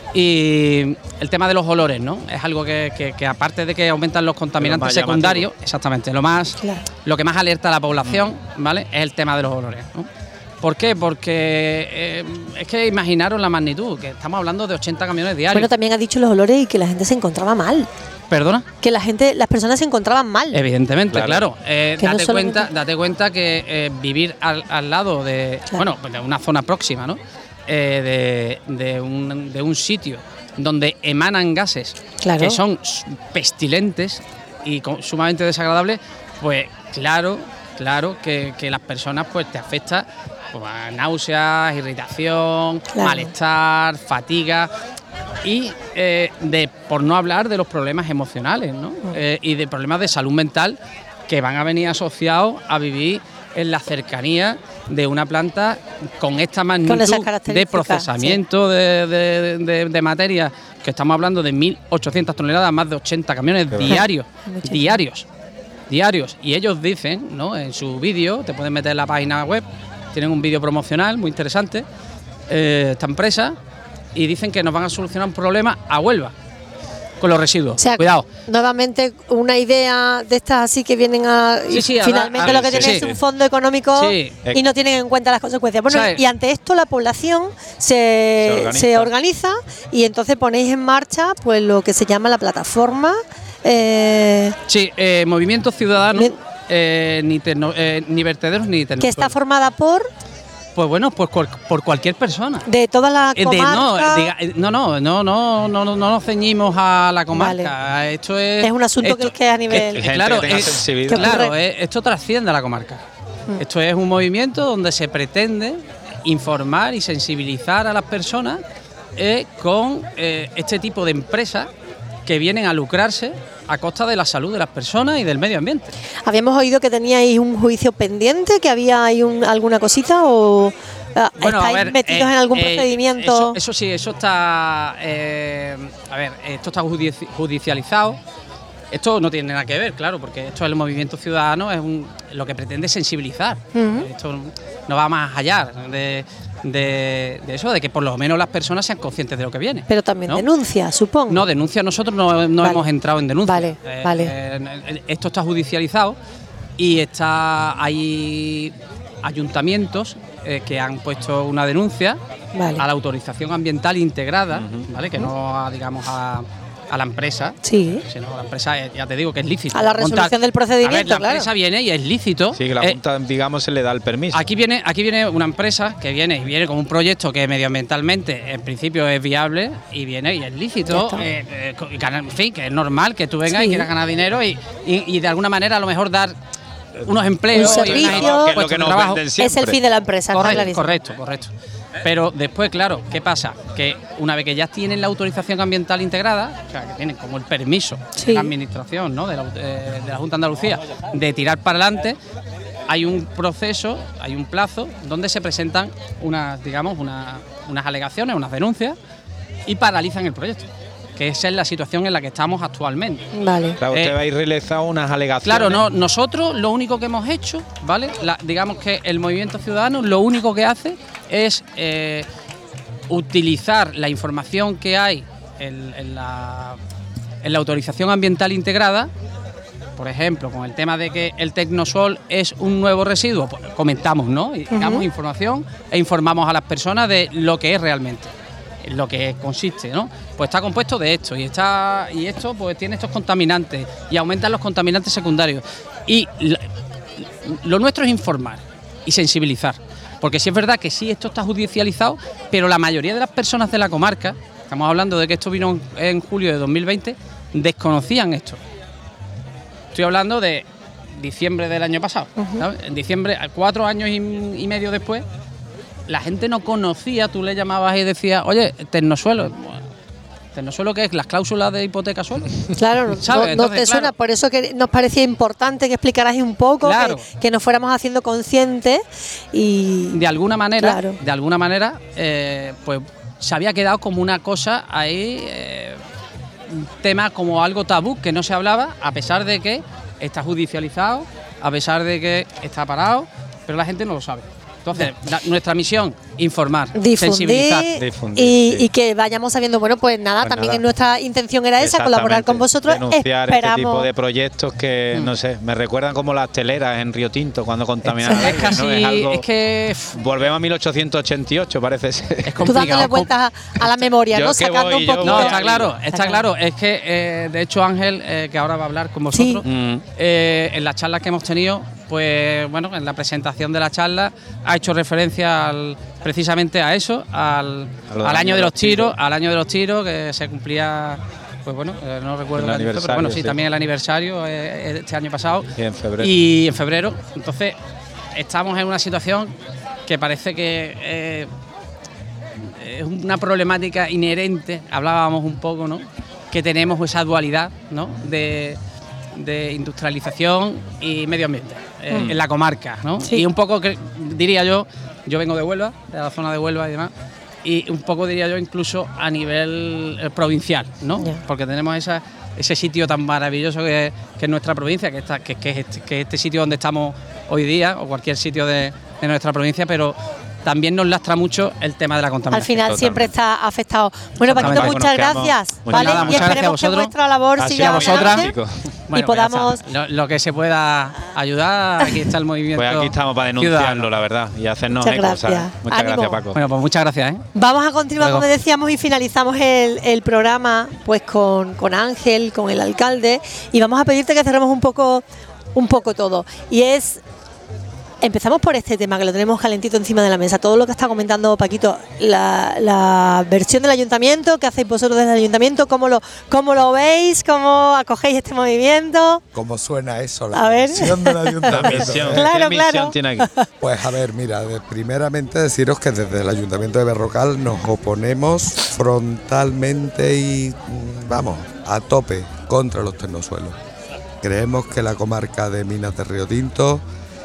y el tema de los olores, ¿no? Es algo que, que, que aparte de que aumentan los contaminantes secundarios, llamativo. exactamente, lo más, claro. lo que más alerta a la población, ¿vale? Es el tema de los olores, ¿no? ¿Por qué? Porque eh, es que imaginaros la magnitud, que estamos hablando de ochenta camiones diarios. Bueno, también ha dicho los olores y que la gente se encontraba mal. ¿Perdona? Que la gente, las personas se encontraban mal. Evidentemente, claro. claro. Eh, date, no cuenta, date cuenta que eh, vivir al, al lado de, claro. bueno, de una zona próxima, ¿no? Eh, de, de, un, de un sitio donde emanan gases claro. que son pestilentes y sumamente desagradables, pues claro, claro que, que las personas pues te afecta pues, a náuseas, irritación, claro. malestar, fatiga. Y eh, de por no hablar de los problemas emocionales, ¿no? Eh, y de problemas de salud mental que van a venir asociados a vivir en la cercanía de una planta con esta magnitud con de procesamiento sí. de, de, de, de materia, que estamos hablando de mil ochocientas toneladas, más de ochenta camiones Qué diarios, diarios, diarios. Y ellos dicen, ¿no? En su vídeo, te pueden meter en la página web, tienen un vídeo promocional muy interesante, eh, esta empresa, y dicen que nos van a solucionar un problema a Huelva con los residuos. O sea, cuidado. Nuevamente una idea de estas así que vienen a sí, sí, finalmente a, a, lo que sí, tiene sí. es un fondo económico sí. y no tienen en cuenta las consecuencias. Bueno, ¿sabes? Y ante esto la población se, se, organiza. se organiza y entonces ponéis en marcha pues lo que se llama la plataforma. Eh, sí, eh, Movimiento Ciudadano, eh, ni, terno, eh, ni vertederos ni tecnosuelo. Que está formada por... Pues bueno, pues por cualquier persona. De toda la comarca. No, diga, no, no, no, no, no, no nos ceñimos a la comarca. Vale. Esto es. Es un asunto esto, que es que a nivel. Que, claro, es, claro es, esto trasciende a la comarca. Mm. Esto es un movimiento donde se pretende informar y sensibilizar a las personas eh, con eh, este tipo de empresas que vienen a lucrarse a costa de la salud de las personas y del medio ambiente. Habíamos oído que teníais un juicio pendiente, que había ahí un, alguna cosita o bueno, estáis ver, metidos eh, en algún eh, procedimiento. Eso, eso sí, eso está, eh, a ver, esto está judicializado. Esto no tiene nada que ver, claro, porque esto es el Movimiento Ciudadano, es un, lo que pretende sensibilizar. Uh-huh. Esto no va más allá de, de, de eso, de que por lo menos las personas sean conscientes de lo que viene. Pero también ¿no? denuncia, supongo. No, denuncia, nosotros no, no vale. hemos entrado en denuncia. Vale, eh, vale. Eh, esto está judicializado y está hay ayuntamientos eh, que han puesto una denuncia vale. a la autorización ambiental integrada, uh-huh. ¿vale? Que no, digamos, a... a la empresa, sí. sino la empresa, ya te digo que es lícito. A la resolución montar. del procedimiento, a ver, la claro. empresa viene y es lícito. Sí, que la Junta, eh, digamos, se le da el permiso. Aquí viene, aquí viene una empresa que viene y viene con un proyecto que medioambientalmente, en principio, es viable y viene y es lícito. Eh, eh, en fin, que es normal que tú vengas sí. y quieras ganar dinero y, y, y de alguna manera a lo mejor dar unos empleos. Un servicio, y una, que es lo que nos venden siempre. Es el fin de la empresa. Correcto, correcto, correcto. Pero después, claro, ¿qué pasa? Que una vez que ya tienen la autorización ambiental integrada, o sea, que tienen como el permiso Sí. de la administración, ¿no? de, la, eh, de la Junta de Andalucía, de tirar para adelante, hay un proceso, hay un plazo donde se presentan unas, digamos, una, unas alegaciones, unas denuncias y paralizan el proyecto. Que esa es la situación en la que estamos actualmente. Vale. Claro, usted Eh, va a ir realizado unas alegaciones. Claro, no, nosotros lo único que hemos hecho, ¿vale? La- digamos que el Movimiento Ciudadano lo único que hace es eh, utilizar la información que hay en, en la, en la autorización ambiental integrada, por ejemplo, con el tema de que el Tecnosol es un nuevo residuo, pues comentamos, ¿no? Y damos Ujú. información e informamos a las personas de lo que es realmente, en lo que consiste, ¿no? Pues está compuesto de esto y está y esto pues tiene estos contaminantes y aumentan los contaminantes secundarios. Y lo, lo nuestro es informar y sensibilizar, porque sí es verdad que sí esto está judicializado, pero la mayoría de las personas de la comarca, estamos hablando de que esto vino en julio de dos mil veinte, desconocían esto. Estoy hablando de diciembre del año pasado, ¿sabes? En diciembre, cuatro años y, y medio después, la gente no conocía, tú le llamabas y decías, oye, Tecnosuelo. Bueno, ¿Tecnosuelo qué es? ¿Las cláusulas de hipoteca suelo? Claro, no, ¿Sabes? no Entonces, te suena, claro. por eso que nos parecía importante que explicaras un poco, Claro. que, que nos fuéramos haciendo conscientes y... De alguna manera, Claro. de alguna manera, eh, pues se había quedado como una cosa ahí, eh, un tema como algo tabú que no se hablaba, a pesar de que está judicializado, a pesar de que está parado, pero la gente no lo sabe. Entonces, la- nuestra misión, informar, difundir, sensibilizar. y, y que vayamos sabiendo, bueno, pues nada, Pues también nada. en nuestra intención era esa, colaborar con vosotros. Denunciar Esperamos. este tipo de proyectos que, Mm. no sé, me recuerdan como las teleras en Río Tinto cuando contaminaban. Es el aire, casi, ¿no? Es algo- es que Volvemos a mil ochocientos ochenta y ocho, parece ser. Tú dándole vueltas a, a la memoria, Yo ¿no? que Sacando voy, un yo poquito. No, voy está al claro, hilo. está claro. Es que, eh, de hecho, Ángel, eh, que ahora va a hablar con vosotros, Mm. eh, en las charlas que hemos tenido, pues bueno, en la presentación de la charla ha hecho referencia al- precisamente a eso, al, A lo del al año de los tiros, al año de los tiros, que se cumplía, pues bueno, eh, no recuerdo El el año, pero aniversario, bueno, sí, sí. también el aniversario eh, este año pasado. Y en febrero. Y en febrero. Entonces, estamos en una situación que parece que eh, es una problemática inherente, hablábamos un poco, ¿no? Que tenemos esa dualidad, ¿no? De, de industrialización y medio ambiente eh, Mm. en la comarca, ¿no? Sí. Y un poco, que, diría yo, yo vengo de Huelva, de la zona de Huelva y demás, y un poco diría yo incluso a nivel eh, provincial, ¿no? Ya. Porque tenemos esa, ese sitio tan maravilloso que, que es nuestra provincia, que, está, que, que, es este, que es este sitio donde estamos hoy día, o cualquier sitio de, de nuestra provincia, pero también nos lastra mucho el tema de la contaminación. Al final Totalmente. siempre está afectado. Bueno, Paquito, Totalmente. muchas Nos quedamos- gracias. Pues ¿vale? nada, y muchas gracias a esperemos que vosotros. vuestra labor Ha siga sido vosotras. adelante fantástico. Bueno, y pues ya podamos... está. lo, lo que se pueda ayudar, aquí está el movimiento. Pues aquí estamos para denunciarlo, ciudadano. la verdad, y hacernos Muchas eco, gracias. ¿sabes? Muchas Ánimo. gracias, Paco. Bueno, pues muchas gracias, ¿eh? Vamos a continuar, Luego. como decíamos, y finalizamos el, el programa pues con, con Ángel, con el alcalde, y vamos a pedirte que cerremos un poco, un poco todo. Y es, empezamos por este tema, que lo tenemos calentito encima de la mesa, todo lo que está comentando Paquito, la, la versión del ayuntamiento, ¿qué hacéis vosotros desde el ayuntamiento? ¿Cómo lo, cómo lo veis? ¿Cómo acogéis este movimiento? ¿Cómo suena eso? La A ver. misión del La ayuntamiento. misión. Claro, ¿Qué misión claro. tiene aquí? Pues a ver, mira, de- primeramente deciros que desde el Ayuntamiento de Berrocal nos oponemos frontalmente y, mm, vamos, a tope contra los ternosuelos. Creemos que la comarca de Minas de Río Tinto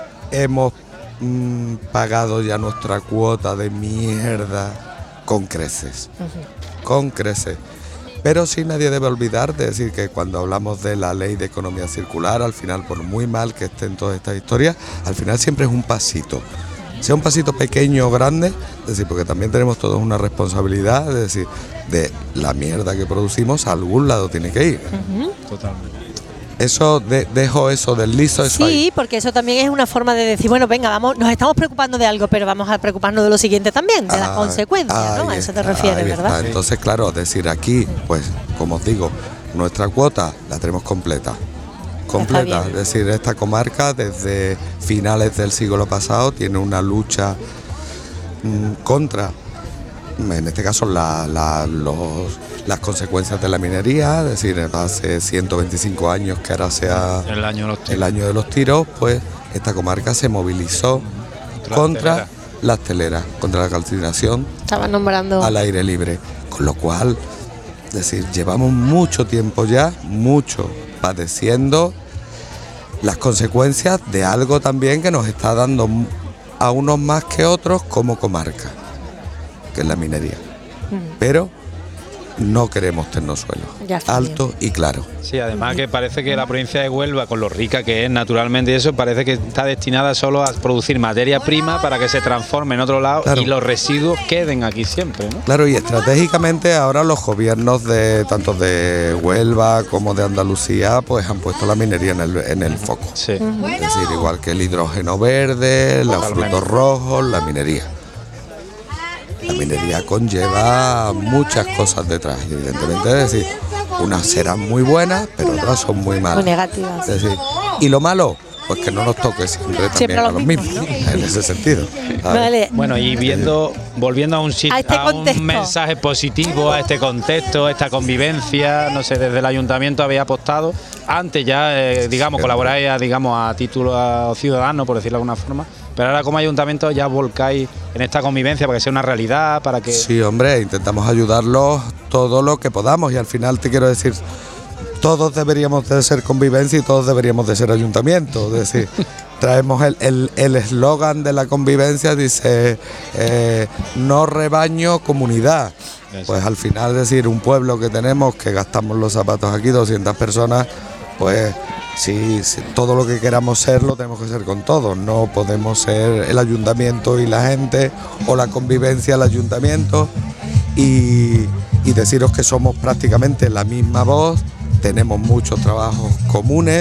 hemos mm, pagado ya nuestra cuota de mierda con creces, con creces. Pero sí nadie debe olvidar de decir que cuando hablamos de la ley de economía circular, al final, por muy mal que estén todas estas historias, al final siempre es un pasito. Sea un pasito pequeño o grande, es decir, porque también tenemos todos una responsabilidad, es decir, de la mierda que producimos a algún lado tiene que ir. Totalmente. Eso, de- dejo eso del liso, eso ahí. Sí, porque eso también es una forma de decir, bueno, venga, vamos, nos estamos preocupando de algo, pero vamos a preocuparnos de lo siguiente también, de las Ah, consecuencias, ¿no? A ahí eso te está, refieres, ahí ¿verdad? está. Entonces, claro, decir aquí, pues, como os digo, nuestra cuota la tenemos completa. Completa. bien. Es decir, esta comarca desde finales del siglo pasado tiene una lucha mm, contra, en este caso, la- la- los- las consecuencias de la minería. Es decir, hace ciento veinticinco años que ahora sea El año de los tiros. el año de los tiros, pues esta comarca se movilizó Contra la contra acelera. las teleras, contra la calcinación Estaba nombrando al aire libre. Con lo cual, es decir, llevamos mucho tiempo ya, mucho, padeciendo las consecuencias de algo también que nos está dando a unos más que otros como comarca, que es la minería. Mm. Pero no queremos ternosuelo, Ya está alto y claro. Sí, además que parece que la provincia de Huelva, con lo rica que es naturalmente y eso, parece que está destinada solo a producir materia prima para que se transforme en otro lado, Claro. y los residuos queden aquí siempre, ¿no? Claro, y estratégicamente ahora los gobiernos de tanto de Huelva como de Andalucía pues han puesto la minería en el, en el foco. Sí. Es decir, igual que el hidrógeno verde, los frutos rojos, la minería. La minería conlleva muchas cosas detrás, y evidentemente, es decir, unas serán muy buenas, pero otras son muy malas. muy negativas. Es decir, y lo malo, pues que no nos toque siempre también Siempre a lo los mismo, mismos, en ese sentido. ¿sabes? Vale. Bueno, y viendo, volviendo a un sit- A este a un contexto. mensaje positivo, a este contexto, a esta convivencia, no sé, desde el ayuntamiento habéis apostado, antes ya, eh, digamos, colaboráis a, digamos, a título a ciudadano, por decirlo de alguna forma, pero ahora como ayuntamiento ya volcáis en esta convivencia para que sea una realidad, para que... Sí, hombre, intentamos ayudarlos todo lo que podamos, y al final te quiero decir, todos deberíamos de ser convivencia y todos deberíamos de ser ayuntamiento. Es decir, traemos el el el eslogan de la convivencia, dice eh, no rebaño, comunidad. Pues al final, es decir, un pueblo que tenemos, que gastamos los zapatos aquí, doscientas personas, pues sí, sí, todo lo que queramos ser lo tenemos que ser con todos. No podemos ser el ayuntamiento y la gente, o la convivencia el ayuntamiento, y, y deciros que somos prácticamente la misma voz. Tenemos muchos trabajos comunes.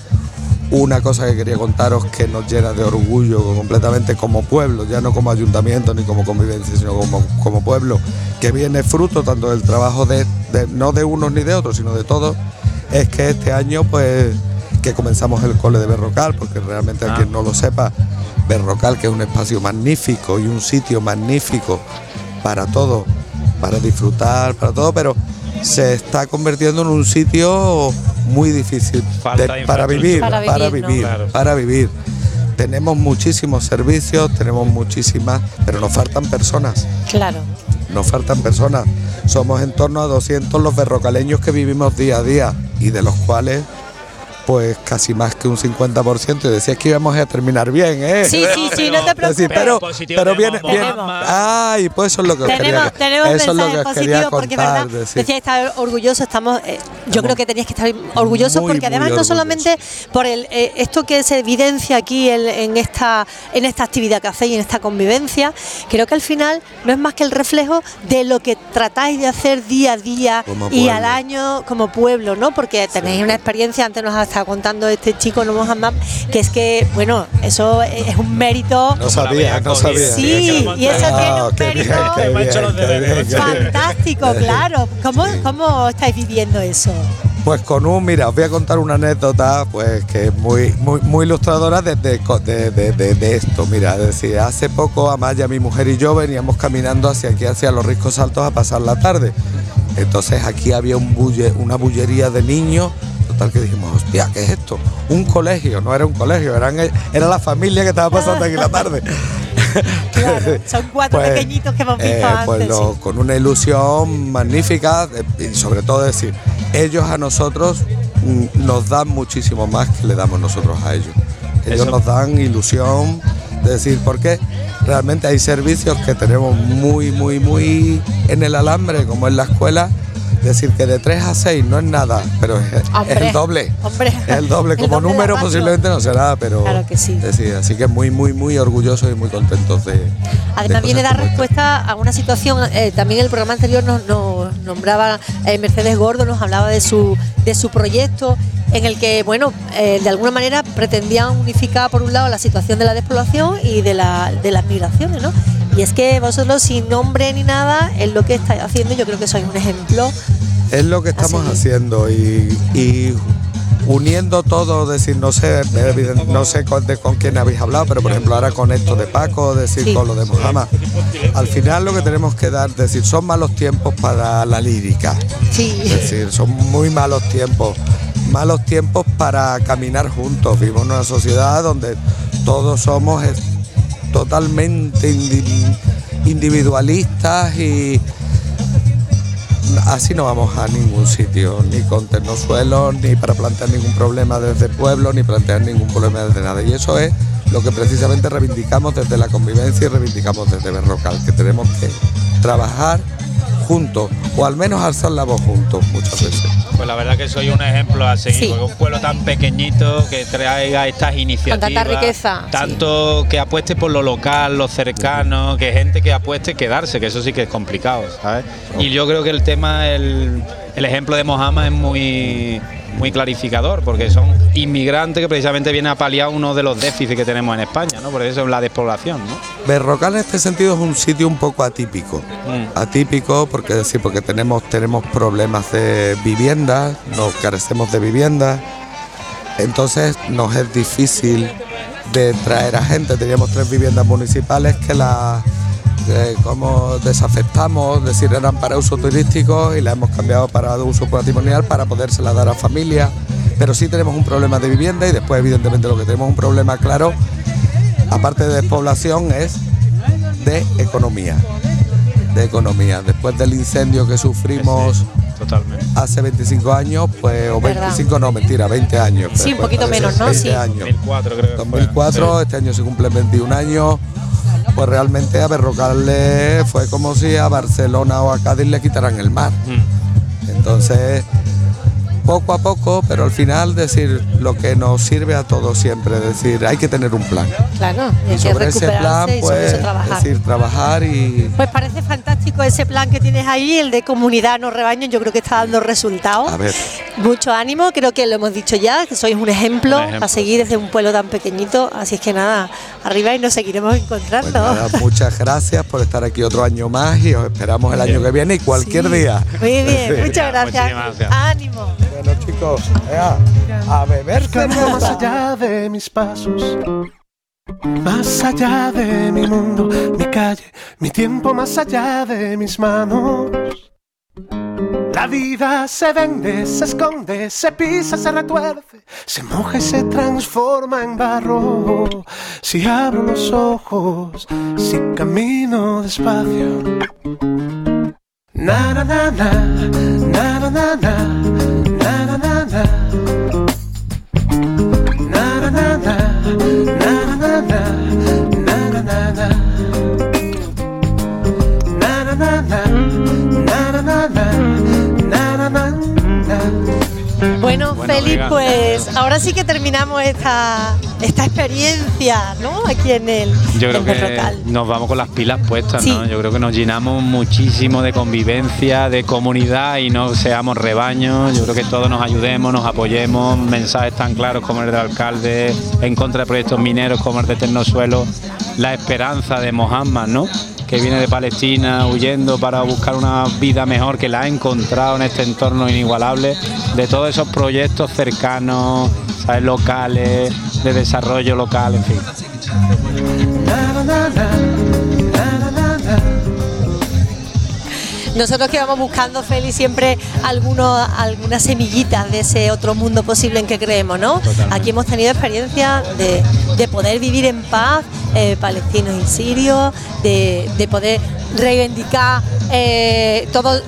Una cosa que quería contaros que nos llena de orgullo completamente como pueblo, ya no como ayuntamiento ni como convivencia, sino como, como pueblo, que viene fruto tanto del trabajo de, de no de unos ni de otros, sino de todos, es que este año pues que comenzamos el cole de Berrocal, porque realmente a quien no lo sepa, Berrocal, que es un espacio magnífico y un sitio magnífico para todo, para disfrutar, para todo, pero se está convirtiendo en un sitio muy difícil de- para vivir, Para vivir, para ¿no? vivir, Claro. para vivir. Tenemos muchísimos servicios, tenemos muchísimas, pero nos faltan personas, Claro. nos faltan personas. Somos en torno a doscientos los berrocaleños que vivimos día a día, y de los cuales pues casi más que un cincuenta por ciento, y decías que íbamos a terminar bien, ¿eh? Sí, sí, sí, no te preocupes. Sí, pero, positivo, pero viene, tenemos viene- más. ay, pues eso es lo que os Tenemos, quería, tenemos eso es lo que mensajes os quería positivos porque es verdad, contar, decir. decía estar orgulloso, estamos, eh, yo creo que teníais que estar orgullosos Muy, porque muy además no orgullosos. solamente por el eh, esto que se evidencia aquí en, en esta en esta actividad que hacéis, en esta convivencia, creo que al final no es más que el reflejo de lo que tratáis de hacer día a día Como y pueblo. al año como pueblo, ¿no? Porque tenéis una experiencia, antes nos ha estado contando este chico, no Mohamed, que es que, bueno, eso es un mérito. No sabía, no sabía. Sí, y eso tiene un qué bien, mérito qué bien, qué bien, qué bien. fantástico, claro. ¿Cómo, ¿Cómo estáis viviendo eso? Pues con un, mira, os voy a contar una anécdota pues que es muy, muy, muy ilustradora de, de, de, de- de- de esto. Mira, es decir, hace poco Amaya, mi mujer y yo veníamos caminando hacia aquí, hacia los Riscos Altos, a pasar la tarde. Entonces aquí había un bulle, una bullería de niños, total que dijimos, hostia, ¿qué es esto? Un colegio, no era un colegio, eran, era la familia que estaba pasando aquí la tarde. Claro, son cuatro Pues, pequeñitos que hemos visto Eh, antes. pues lo- sí. con una ilusión magnífica, eh, y sobre todo decir, ellos a nosotros mm, nos dan muchísimo más que le damos nosotros a ellos. Ellos Eso. nos dan ilusión de decir, porque realmente hay servicios que tenemos muy, muy, muy en el alambre, como en la escuela. Decir que de tres a seis no es nada, pero es, es Hombre, el doble. Hombre, Es el doble, el como doble de número ratio. posiblemente no será, pero Claro que sí. es decir, así que muy, muy, muy orgullosos y muy contentos de. Además de viene a cosas dar como esta. respuesta a una situación, eh, también el programa anterior nos, nos nombraba eh, Mercedes Gordo, nos hablaba de su, de su proyecto en el que, bueno, eh, de alguna manera pretendían unificar por un lado la situación de la despoblación y de, la, de las migraciones, ¿no? Y es que vosotros sin nombre ni nada es lo que estáis haciendo, yo creo que sois un ejemplo. Es lo que estamos haciendo y, y uniendo todo, decir, no sé, evident- no sé con, de, con quién habéis hablado, pero por ejemplo ahora con esto de Paco, decir, Sí. con lo de Mohamed. Al final lo que tenemos que dar, decir, son malos tiempos para la lírica. Sí. Es decir, son muy malos tiempos. Malos tiempos para caminar juntos. Vivimos en una sociedad donde todos somos es- totalmente indi- individualistas y así no vamos a ningún sitio, ni con ternosuelos, ni para plantear ningún problema desde pueblo, ni plantear ningún problema desde nada. Y eso es lo que precisamente reivindicamos desde la convivencia y reivindicamos desde Berrocal, que tenemos que trabajar juntos, o al menos alzar la voz juntos muchas veces. Pues la verdad que soy un ejemplo a seguir, Sí. porque un pueblo tan pequeñito que traiga estas iniciativas, Con tanta riqueza, tanto que apueste por lo local, lo cercano, que gente que apueste quedarse, que eso sí que es complicado, ¿sabes? Y yo creo que el tema, el, el ejemplo de Mojama es muy muy clarificador, porque son inmigrantes que precisamente vienen a paliar uno de los déficits que tenemos en España, ¿no? Por eso es la despoblación, ¿no? Berrocal en este sentido es un sitio un poco atípico, mm. atípico porque decir porque tenemos tenemos problemas de vivienda, nos carecemos de vivienda, entonces nos es difícil de traer a gente. Teníamos tres viviendas municipales que las eh, como desafectamos, es decir, eran para uso turístico y las hemos cambiado para uso patrimonial para podérselas dar a familias, pero sí tenemos un problema de vivienda y después evidentemente lo que tenemos un problema claro, aparte de despoblación, es de economía, de economía. Después del incendio que sufrimos sí, totalmente. hace veinticinco años, pues, o ¿verdad? veinticinco no, mentira, veinte años. Sí, un poquito menos, ¿no? veinte Sí. años. dos mil cuatro creo que dos mil cuatro, sí. Este año se cumplen veintiún años. Pues realmente a Berrocal le fue como si a Barcelona o a Cádiz le quitaran el mar. Mm. Entonces, poco a poco, pero al final decir lo que nos sirve a todos siempre, decir, hay que tener un plan. Claro, y hay Y que sobre ese plan, recuperarse y sobre pues, eso trabajar. decir, trabajar y Pues parece fantástico ese plan que tienes ahí, el de comunidad no rebaño, yo creo que está dando resultados. a ver. Mucho ánimo, creo que lo hemos dicho ya, que sois un ejemplo, Un ejemplo. para seguir desde un pueblo tan pequeñito, así es que nada, arriba y nos seguiremos encontrando. Pues nada, muchas gracias por estar aquí otro año más y os esperamos el año que viene y cualquier Sí. día. Muy bien, Sí. muchas gracias. Muchísimas gracias. Ánimo. Bueno, chicos, ea, a beber Buscando más cerveza. allá de mis pasos, más allá de mi mundo, mi calle, mi tiempo, más allá de mis manos. La vida se vende, se esconde, se pisa, se retuerce, se moja y se transforma en barro. Si abro los ojos, si camino despacio. Na na na na, na na na na, na na na na. Na na na na, na na na na, na na na na. Na na na na, na na na na, na na na na. Bueno, Bueno, Félix, amiga. pues ahora sí que terminamos esta, esta experiencia, ¿no? Aquí en el, Yo creo en que Berrocal. nos vamos con las pilas puestas, Sí. ¿no? Yo creo que nos llenamos muchísimo de convivencia, de comunidad y no seamos rebaños. Yo creo que todos nos ayudemos, nos apoyemos, mensajes tan claros como el del alcalde en contra de proyectos mineros como el de Ternosuelo, la esperanza de Mohammed, ¿no? Que viene de Palestina huyendo para buscar una vida mejor, que la ha encontrado en este entorno inigualable, de todos esos proyectos cercanos, ¿sabes? Locales, de desarrollo local, en fin. Nosotros que vamos buscando, Félix, siempre algunos, algunas semillitas de ese otro mundo posible en que creemos, ¿no? Totalmente. Aquí hemos tenido experiencia de, de poder vivir en paz, eh, palestinos y sirios, de, de poder reivindicar eh, todo.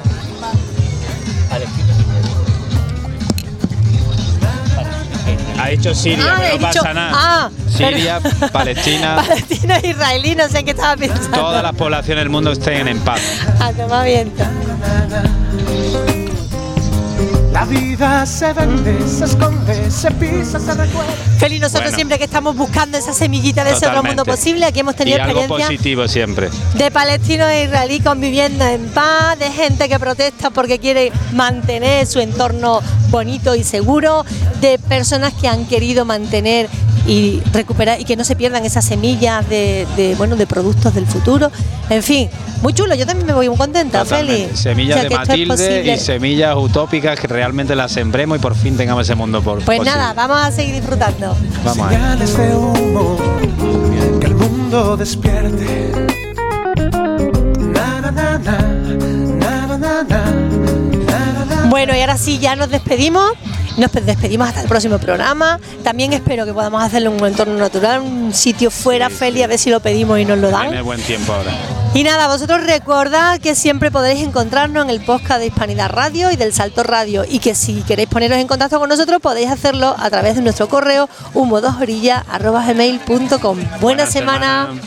Ha dicho Siria, Ah, pero he no dicho- pasa nada. ah, Siria, pero- Palestina, Palestina e israelí, no sé en qué estaba pensando. todas las poblaciones del mundo estén en paz. A tomar viento. La vida se vende, se esconde, se pisa, se recuerda. Félix, nosotros Bueno. siempre que estamos buscando esa semillita de ese otro Totalmente. mundo posible, aquí hemos Y tenido algo experiencia positivo siempre. de palestinos e israelí conviviendo en paz, de gente que protesta porque quiere mantener su entorno bonito y seguro, de personas que han querido mantener y recuperar y que no se pierdan esas semillas de, de, bueno, de productos del futuro. En fin, muy chulo, yo también me voy muy contenta, Totalmente. Félix. Semillas O sea, de que esto es Matilde posible. y semillas utópicas que realmente las sembremos y por fin tengamos ese mundo por Pues posible. nada, vamos a seguir disfrutando. Vamos a ver. Señales de humo, que el mundo despierte. Na, na, na, na, na, na, na, na, na, na. Bueno, y ahora sí, ya nos despedimos. Nos despedimos hasta el próximo programa. También espero que podamos hacerlo en un entorno natural, un sitio fuera, sí, Feli, a ver si lo pedimos y nos lo dan. Tiene buen tiempo ahora. Y nada, vosotros recordad que siempre podréis encontrarnos en el podcast de Hispanidad Radio y del Salto Radio, y que si queréis poneros en contacto con nosotros podéis hacerlo a través de nuestro correo humo dos orillas arroba gmail punto com. Buena, Buena semana. semana.